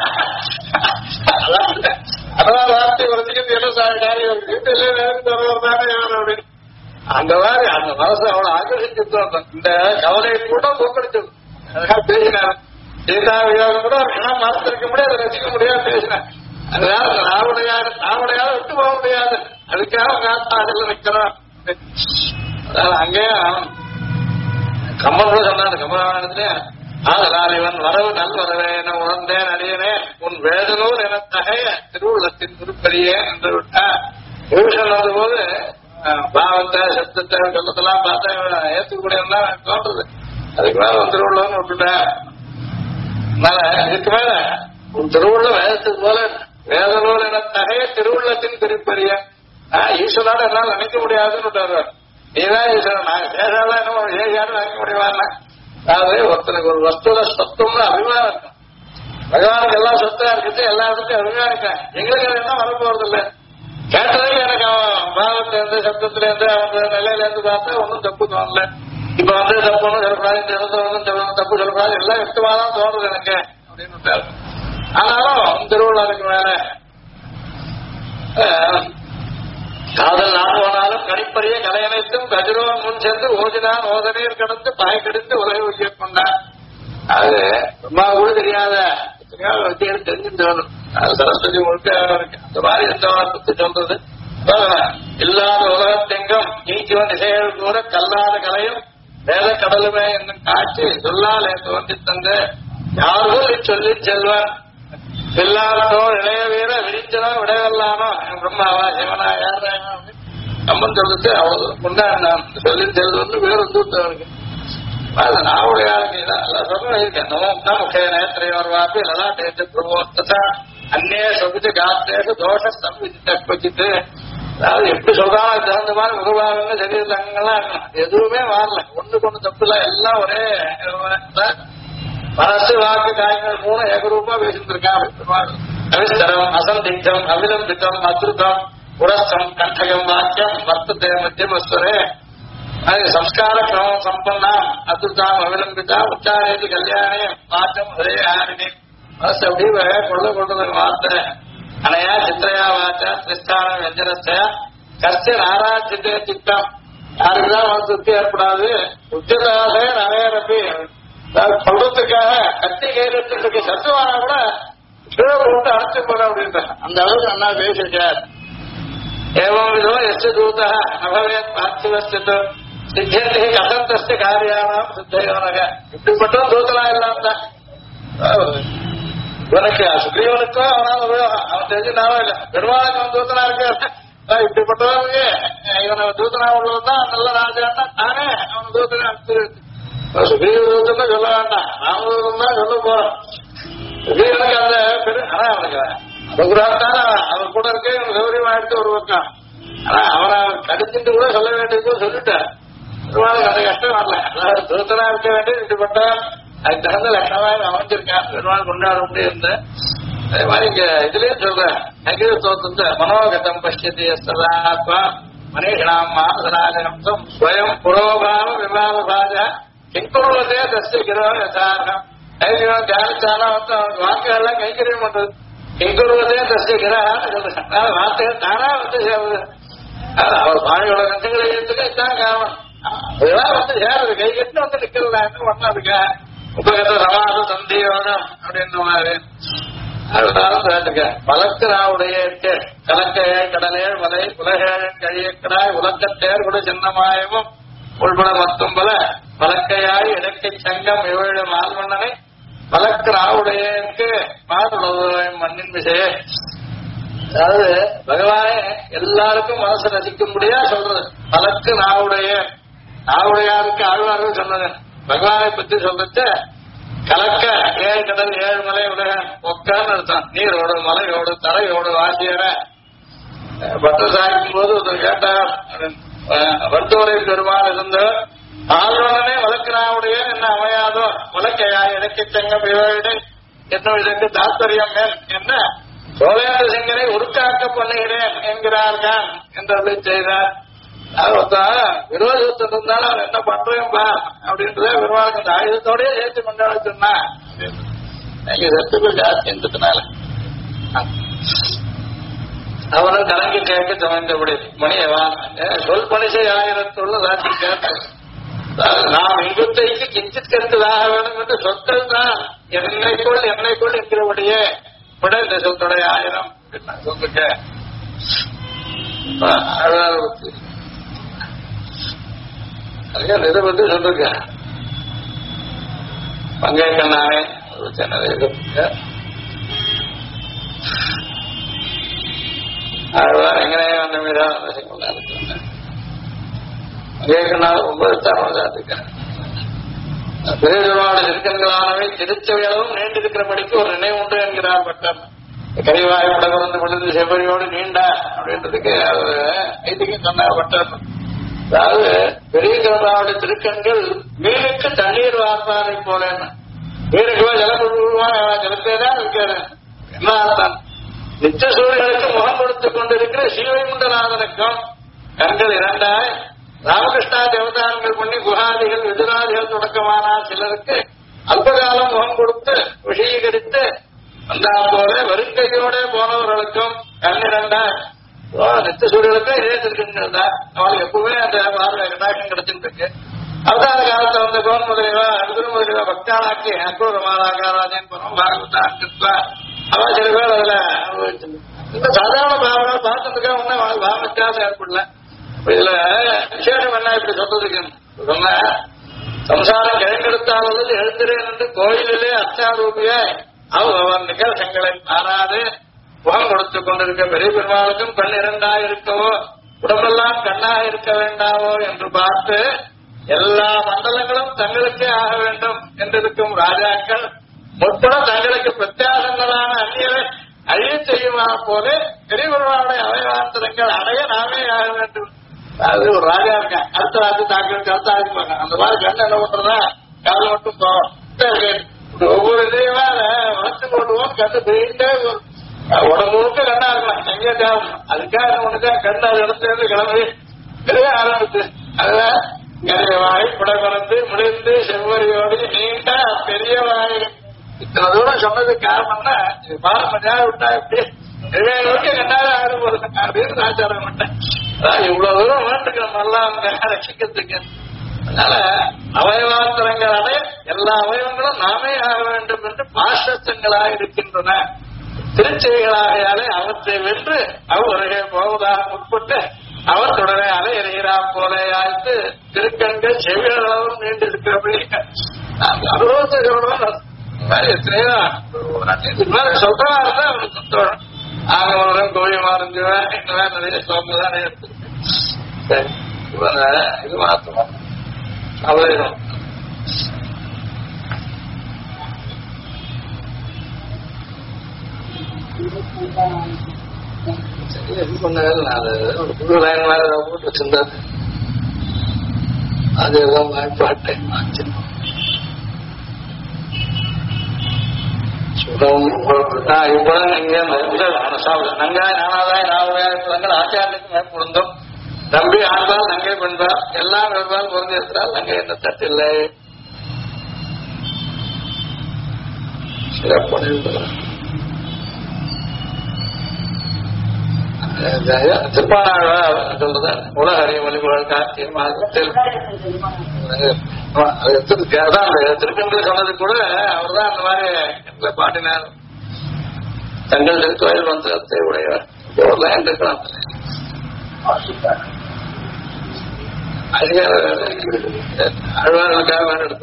S2: அதான் வார்த்தை வரைக்கும் என்ன காரியம் வீட்டிலே நேரத்து வரதானே யார் அப்படின்னு அந்த மாதிரி அந்த மனசு அவ்வளவு ஆகர்ஷிச்சு இந்த கவலையை கூட போக்கடிச்சது பேசினார். சீதா வியோகம் கூட கணம் மறந்திருக்க முடியாது ரசிக்க முடியாது பேசினேன். அதனால நாவுடையாவது விட்டு போக முடியாது அதுக்காக அவங்க ஆத்மாவில் நிற்கிறோம். அங்கேயும் கம்பன் கூட சொன்னாரு கம்பராமாயணத்துல ஆதலால் இவன் வரவு நல்வரவே என உணர்ந்தேன் அடியனே உன் வேதனூர் என தகைய திருவுள்ளத்தின் திருப்பதியே என்று விட்டா விபூஷன் வந்த போது பாவத்தை சப்தத்தை சொல்லத்தெல்லாம் பார்த்தா ஏற்றுக்கூடிய தோன்றது அதுக்கு மேல உன் திருவுள்ளன்னு விட்டுட்டேன். அதனால இதுக்கு மேல உன் திருவுள்ள வேதத்துக்கு போல வேதனூர் என தகைய திருவுள்ளத்தின் திருப்பதிய ஈஸ்வரோட என்னால நினைக்க முடியாதுன்னு விட்டாரு. நீதான் ஈஸ்வரன் நாங்க சேஷாலாம் என்ன ஏசியாரும் நினைக்க முடியுமா? அதாவது ஒருத்தனுக்கு ஒரு வஸ்துல சொத்தம்னு அபிமானம் இருக்கும். பகவானுக்கு எல்லாம் சொத்தா இருக்குது எல்லா இடத்துலையும் அபிமானம் இருக்கேன். எங்களுக்கு அது என்ன வரப்போறது இல்லை. கேட்டதுக்கு எனக்கு அவன் பாவத்துல இருந்து சப்தத்துல இருந்து அவங்க நிலையில இருந்து பார்த்தா ஒன்னும் தப்பு தோணல. இப்ப வந்து தப்பு ஒன்றும் சொல்லக்கூடாது இந்த இடத்துல ஒன்றும் தப்பு சொல்லக்கூடாது எல்லாம் இஷ்டமாதான் தோணுது எனக்கு அப்படின்னு விட்டாரு. ஆனாலும் திருவிழாவுக்கு மேல காதல் நான் போனாலும் கணிப்பறிய கலையனைத்தும் கதிரோன் முன் சென்று ஓதினான் ஓதநீர் கடந்து பாய் கடித்து உலகை உயர்த்தி கொண்டான். அது ரொம்ப கூட தெரியாத வித்தியாசம் தெரிஞ்சுட்டு அது சரஸ்வதி முழுக்க இருக்கு. அந்த மாதிரி எந்த வார்த்தை சொல்றது இல்லாத உலகத்தெங்கும் நீக்கிவன் இசைகள் கூட கல்லாத கலையும் வேத கடலுமே என்னும் காட்சி சொல்லாலே தோன்றி தந்து யார்கள் இச்சொல்லி செல்வன் எல்லாரோட இளைய வீர விரிஞ்சனோ விடையல்லானோ பிரம்மாவா சிவனா யாரா கம்மன் சொல்லிட்டு அவ்வளவு கொண்டாடினான் சொல்லி செல்வன்னு வேறு தூத்தவனுக்கு நாவுடைய சொல்லிருக்கேன். நோம்தான் முக்கிய நேத்திரையோர் வாப்பி லலாட்டேட்டு பிரபோத்தா அந்நே சொபித்து காத்தேஷு தோஷ சம்பிச்சிட்டு அதாவது எப்படி சொல்றாலும் தகுந்த மாதிரி முகபாவங்க சரீரங்கள்லாம் எதுவுமே வரல ஒண்ணுக்கு ஒண்ணு தப்பு இல்ல எல்லாம் ஒரே மனசு வாக்கு காயங்கள் மூணு ஏகரூபமா பேசிருக்கான். அவிஸ்தரம் அசந்திக்தம் அவிலம்பித்தம் அத்ருதம் புரஸ்தம் கண்டகம் வாக்கியம் வர்த்தத்தை மத்தியமஸ்வரே சம்ஸ்கார கிரமம் சம்பன்னாம் அத்ருதாம் அவிலம்பித்தாம் உச்சாரேதி கல்யாணே மாற்றம் ஒரே ஆரினி மனசு அப்படியே கொள்றது வார்த்தை அனையா சித்திரையா வாச்சா திரிஸ்தான வெஞ்சனஸ்ய கஷ்ட ஆராய்ச்சித்தே சித்தம் யாருக்குதான் மனசு திருப்தி ஏற்படாது உச்சதாசே நகையரப்பி சொல்றதுக்காக கத்தி கைதுக்கு சத்துவானா கூட கீழே போட்டு அழைச்சு போற அப்படின்ற அந்த அளவுக்கு நல்லா பேசிருக்கார். ஏவம் விதோ எஸ்ய தூத நபவேத் பார்த்திவஸ்து சித்தியத்தை கசந்தஸ்து காரியானாம் சித்தையோனக இப்படிப்பட்ட தூத்தலா இல்லாம தான் இவனுக்கு சுக்ரீவனுக்கும் அவனால உபயோகம் அவன் தெரிஞ்சுனாவே இல்லை. பெருமாளுக்கு அவன் தூத்தனா இருக்க இப்படிப்பட்டவனுக்கு இவனை தூத்தனா உள்ளதுதான் நல்ல ராஜான்னா தானே அவன் தூத்தனை அனுப்பிச்சு சுக்ரீவன் சொல்ல வேண்டாம் ராமதூதம் தான் சொல்ல போறோம். சுக்ரீவனுக்கு அந்த ஆனா அவனுக்கு ரகுராத்தான அவர் கூட இருக்க இவன் கௌரியமா எடுத்து ஒரு பக்கம் ஆனா அவனை கடிச்சுட்டு கூட சொல்ல வேண்டியது சொல்லிட்டார். பெருமாளுக்கு அந்த கஷ்டம் வரல. அதாவது தூத்தனா இருக்க வேண்டியது இப்படிப்பட்ட அதுக்கு தகுந்த லட்சணமாக அமைஞ்சிருக்கான். பெருமாள் கொண்டாட முடியும். அதே மாதிரி இங்க இதுலயே சொல்ற நகிர தோத்தத்தை மனோகதம் பஷ்யதி சதாத்மா மனேஷாம் மாதராஜனம் ஸ்வயம் புரோபாவ விவாதபாஜ கிங்குருவதே தஸ்ய கிரோ யதார்த்தம் தைரியம் தியானிச்சாலும் அவனுக்கு வாக்குகள்லாம் கைங்கரியம் பண்றது கிங்குருவதே தஸ்ய கிரக வார்த்தைகள் தானா வந்து சேருது அவர் பாழையோட கண்டுகளை எடுத்துக்க காரணம் அதெல்லாம் வந்து சேருது கை கட்டு வந்து நிக்கிறதா என்ன பண்ண இருக்க உபகத சமாத சந்தியோகம் அப்படின்ற மாதிரி பலக்கராவுடைய கலக்கையல் கடலேள் மலை உலகேழ் கழியக்கடாய் உலக்கத்தேர் கூட சின்னமாயமும் உள்பட மத்தும் பல பலக்கையாய் இடக்கை சங்கம் ஏழு மால்வண்ணனை பலக்கராவுடைய மண்ணின் விஷய அதாவது பகவானே எல்லாருக்கும் மனசு ரசிக்கும்படியா சொல்றது பலக்கு நாவுடையாருக்கு ஆழ்வார்கள் சொன்னது பகவானை பத்தி சொல்றது கலக்க ஏழு கடல் ஏழு மலை உலகம் ஒக்கான்னு அர்த்தம் நீரோடு மலையோடு தரையோடு வாசியற பட்ட சாய்க்கும் போது ஒருத்தர் கேட்டார் வர்த்தோரை பெருமாள் இருந்து ஆழ்வனே வழக்கினாவுடைய என்ன அமையாதோ வழக்கையா இலக்கை சங்கம் இவரிடை என்னும் இதற்கு தாத்பரியம் மேல் என்ன சோழேந்திர சிங்கரை உருக்காக்க பண்ணுகிறேன் என்கிறார்கள் என்று செய்தார் விரோதத்தில் இருந்தாலும் அவர் என்ன பண்றேன்பா அப்படின்றத பெருமாளுக்கு அந்த ஆயுதத்தோடய சேர்த்து கொண்டாட சொன்னா நீங்க சத்துக்கள் ஜாஸ்தின்றதுனால அவனும் கலங்கி கேட்க சமைந்தபடி மணியவான் சொல் பணிசை ஆயிரத்துள்ள ராசி கேட்க நாம் இங்குத்தைக்கு கிஞ்சித் கருத்துதாக வேண்டும் என்று சொற்கள் தான் என்னைக்குள் இருக்கிறபடியே விட இந்த சொத்துடைய ஆயிரம் சொல்லுங்க இதை பத்தி சொல்லுங்க பங்கை கண்ணானே எங்கனே வந்த மீதா பங்கை கண்ணா ரொம்ப சாத்துக்க பெருமாள் இருக்கங்களானவை திருச்சவையளவும் நீண்டிருக்கிறபடிக்கு ஒரு நினைவு உண்டு என்கிறார் பட்டம் கரிவாய் உடகொண்டு விழுந்து செவ்வரியோடு நீண்டா அப்படின்றதுக்கு அவர் ஐதிகம் சொன்னார் பட்டம் அதாவது பெரிய கிருபாவுடைய திருக்கண்கள் மீனுக்கு தண்ணீர் வார்த்தாரை போல மீனுக்கு ஜலத்தேதான் இருக்காரு என்ன அர்த்தம் நித்திய சூரியனுக்கு முகம் கொடுத்துக் கொண்டிருக்கிற சீவைகுண்டநாதனுக்கும் கண்கள் இரண்டாய் ராமகிருஷ்ணா தேவதானங்கள் பண்ணி குஹாதிகள் விதுராதிகள் தொடக்கமான சிலருக்கு அல்பகாலம் முகம் கொடுத்து விஷயீகரித்து வந்தா போல வருங்கையோட போனவர்களுக்கும் கண்ணிரண்டாய் நித்திய சூரியனுக்கும் இதே திருக்கண்கள் தான் அவளுக்கு எப்பவுமே அந்த பார்வை கடாட்சம் கிடைச்சிட்டு இருக்கு அவதார காலத்தை வந்த கோன் முதலிவா அனுகுரு முதலிவா பக்தாளாக்கி அக்ரூரமாராஜன் பரம் பாகவதா கிருத்வா அவன் சில பேர் அதுல அனுபவிச்சிருக்கு இந்த சாதாரண பாவனை பார்த்துட்டு ஒன்னும் பாவ வித்தியாசம் ஏற்படல இதுல விசேஷம் என்ன இப்படி சொல்றதுக்கு சொன்ன சம்சாரம் கிழங்கெடுத்தாலும் எழுந்துறேன் என்று கோயிலிலே அச்சாரூபியாய் அவன் நிகழ்ச்சங்களை மாறாது முகம் கொடுத்துக் கொண்டிருக்க பெரிய பெருமாளுக்கும் கண் இரண்டாக இருக்கவோ உடம்பெல்லாம் கண்ணாக இருக்க வேண்டாவோ என்று பார்த்து எல்லா மண்டலங்களும் தங்களுக்கே ஆக வேண்டும் என்றிருக்கும் ராஜாக்கள் முற்பட தங்களுக்கு பிரத்யாசங்களான அந்நியரை அழிய செய்யுமா போல பெரிய பெருமாளுடைய அவயவாந்தரங்கள் அடைய நாமே ஆக வேண்டும். அது ஒரு ராஜா இருக்கேன் அடுத்த ராஜு தாக்கல் கருத்தா இருப்பாங்க அந்த மாதிரி கண்ணு என்ன பண்றதா காலம் மட்டும் போவோம் ஒவ்வொரு இதையுமே வளர்த்து போட்டுவோம் கண்ணு போயிட்டே உடம்பு முழுக்க கண்ணா இருக்கலாம் எங்கே தேவை அதுக்காக ஒண்ணுதான் கண்ணு அது இடத்துல கிளம்பி ஆரம்பிச்சு அதுதான் வாய் புடகலந்து முடிந்து செவ்வரியோடு நீண்ட பெரிய வாய் இத்தனை தூரம் சொன்னதுக்கு காரணம்னா பாரம்பரியா விட்டா எப்படி நோக்கி கண்ணாக ஆரம்பிச்சு அப்படின்னு ஆச்சாரம் பண்ணேன். இவ்வளவு தூரம் வேண்டுக்கிறோம் நல்லா ரசிக்கிறதுக்கு. அதனால அவயவாந்தரங்கள் அடைய எல்லா அவயவங்களும் நாமே ஆக வேண்டும் என்று பாஷத்தங்களாக இருக்கின்றன. திருச்செய்களாகையாலே அவற்றை வென்று அவ்வருகே போவதாக முற்பட்டு அவர் தொடரே அலை எறிகிறா போல ஆய்த்து திருக்கண்கள் செவியளவும் நீண்டு இருக்கிறபடி அனுபவத்தை எத்தனையோ சொல்றதா இருந்தா அவனுக்கு சந்தோஷம். ஆகவரம் கோழியமா இருந்துவேன் இந்த மாதிரி நிறைய சோம்பதானே இருக்கு. இது மாத்தமா அவ்வளவு இது பண்ணாரு. நான் ஒரு புது லைன் மாதிரி போட்டு வச்சிருந்தாரு. அது எல்லாம் வாய்ப்பாட்டேன் இப்பதான் நீங்க சாப்பிட நங்காய் நானாதாய் நாவுடையார் ஆச்சாரத்துக்கு மேற்கொள்ளும் நம்பி ஆண்டால் நங்கை பெண்பார் எல்லாம் வெவ்வாறு பொருந்திருந்தால் நங்கை என்ற தட்டில்லை. திருப்பானாழ்வார் சொல்றது உலக அறிய மொழிபுகள் கார்த்திகத்தில் திருக்கங்கள் சொன்னது கூட அவர் தான் அந்த மாதிரி பாட்டினார். தங்கள் திருக்கோயில் மந்திரத்தை உடையவர் இருக்கலாம். அழ்வார்களுக்காக எடுத்து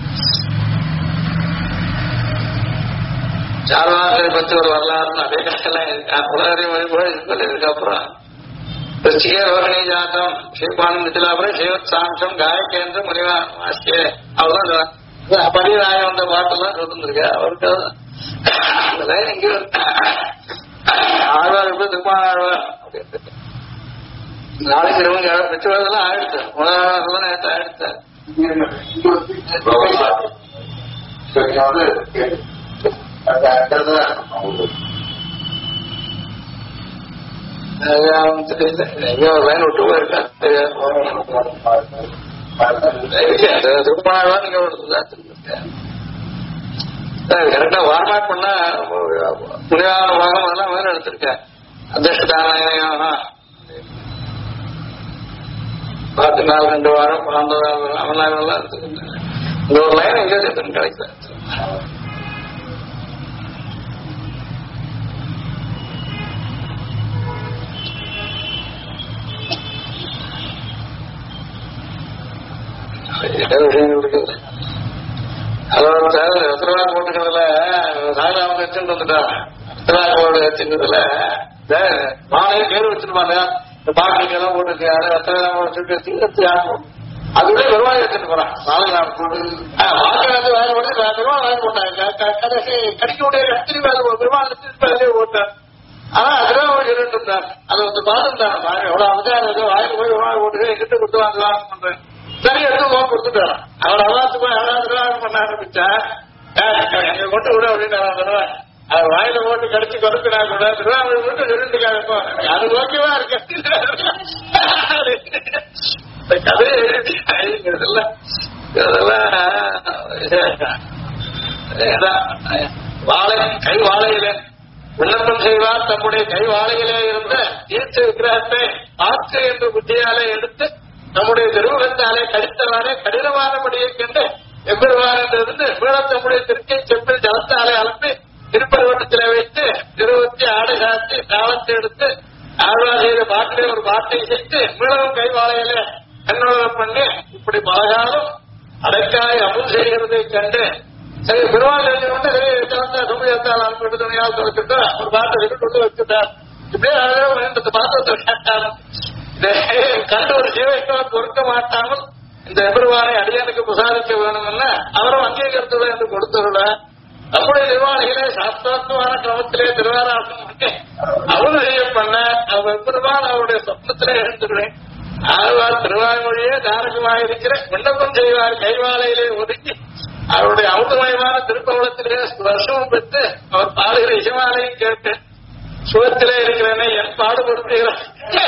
S2: சார்வார்களை பற்றி ஒரு வரலாறு அதே கட்டெல்லாம் உலகறிய மொழிபுகள் சொல்லியிருக்கு. அப்புறம் ரோகிணி ஜாத்தம் ஸ்ரீபானம் மிதிலாபுரம் ஸ்ரீவத் சாம்சம் காயக்கேந்திர முனிவாஸ்கே அவர்தான் பரிராயம் வந்த பாட்டெல்லாம் சொல்லிருந்திருக்கு. அவருக்கு அதெல்லாம் இங்க ஆழ்வார் எப்படி திருப்பான ஆழ்வார் அப்படின்னு நாளைக்கு இருவங்க பெற்றுவதெல்லாம் ஆயிடுச்சு. உலகம் நேற்று ஆயிடுச்சு. லைன் விட்டு போயிருக்கா திருப்பானா நீங்க கரெக்டா வார்மாக் பண்ண புரியாத பாகம் அதெல்லாம் வேற எடுத்திருக்கேன். அதிர்ஷ்டான 10 நாள் 2 வாரம் 12 அவனாலாம் எடுத்துக்கிட்டேன். இந்த ஒரு லைன் எங்க கிடைக்கல. அதாவது உத்தரவாத போட்டுக்கிறதுல சாயராமன் வச்சுட்டு வந்துட்டான். உத்தரவாத வச்சுக்கிறதுல மாலையே பேர் வச்சிருப்பாங்க. இந்த பாட்டுக்கு எல்லாம் போட்டுருக்காரு உத்தரவாதம் வச்சுட்டு அதுவே வருவாய் வச்சுட்டு போறான். வாக்கு வந்து வேலை போட்டு பெருமாள் வேலை போட்டாங்க. கடிக்க முடியாது அத்திரி வேலை பெருமாள் வேலையே போட்டார். ஆனா அதுதான் சொல்லிட்டு இருந்தார். அதை வந்து பார்த்துட்டான். எவ்வளவு அவதாரம் வாய்ப்பு போய் விமானம் போட்டு எங்கிட்ட கொடுத்து வாங்கலாம் பண்றேன். சரி எடுத்து போக கொடுத்துட்டான். அவன் அவாத்து போய் அவாது பண்ண ஆரம்பிச்சா எங்க கொண்டு விட அப்படின்னு அது வாயில போட்டு கடிச்சு கொடுக்குறா கூட திருவாரூர் போட்டு சொல்லிட்டுக்காக அது ஓகேவா இருக்கு. வாழை கை வாழையிலே விண்ணப்பம் செய்வார். தம்முடைய கை வாழையிலே இருந்த ஈர்ச்ச விக்கிரகத்தை ஆற்று என்ற புத்தியாலே எடுத்து நம்முடைய திருமுகத்தாலே கடித்தவாறே கடினமானபடியை கண்டு எம்பெருவார் என்றிருந்து மீளத்தம்முடைய திருக்கை செம்பில் ஜலத்தாலே அலம்பி திருப்பருவட்டத்திலே வைத்து திருவத்தி ஆடை சாத்தி காலத்தை எடுத்து ஆழ்வார் செய்த பாட்டிலே ஒரு பாட்டை செய்து மீளவும் கை வாழையில கண்ணோகம் பண்ணி இப்படி பலகாலம் அடைக்காய் அமுல் செய்கிறதை கண்டு சரி பெருமாள் கொண்டு சமூகத்தால் அனுப்பிட்டு துணையால் துவைச்சுட்டு ஒரு பாட்டை கொண்டு வச்சுட்டார். இப்படியே பாத்திரத்தை கேட்டார். கண்டு ஒரு ஜீவைக்கால் பொறுக்க மாட்டாமல் இந்த எம்பெருமானை அடியானுக்கு பிரசாதிக்க வேணும்னா அவரும் அங்கீகரித்துள்ள என்று கொடுத்துள்ள நம்முடைய நிர்வாணிகளே சாஸ்திராத்மான கிரமத்திலே திருவாராசம் பண்ணி அவனுடைய பண்ண அவர் எம்பெருமான் அவருடைய சொப்னத்திலே எழுந்துள்ளேன். ஆழ்வார் திருவாய்மொழியே தாரகமாக இருக்கிற விண்ணப்பம் செய்வார் கைவாலையிலே ஒதுக்கி அவருடைய அமுதமயமான திருப்பவளத்திலே ஸ்பர்ஷமும் பெற்று அவர் பாடுகிற இசைமாலையும் கேட்டு சுகத்திலே இருக்கிறேனே என் பாடுபடுத்துகிறார்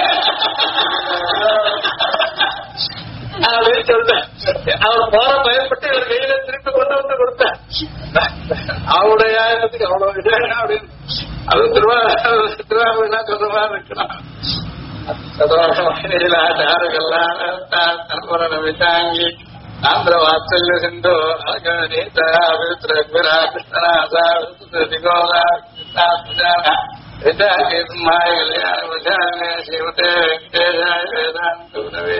S2: அப்படின்னு சொல்லிட்டேன். அவர் போற பயப்பட்டு இவர் கையில திருப்பி கொண்டு வந்து கொடுத்தார். அவருடைய ஆயிரத்துக்கு அவ்வளவு விஷயம் அப்படின்னு அது திருவாரூர்னா சொல்ற மாதிரி இருக்கணும். விசாங்கி ஆந்திர வாத்சல்ய சிந்து ஸ்ரீமதே வெங்கடேஷாய வேதாந்த குரவே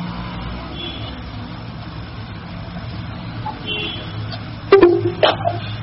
S2: நமः.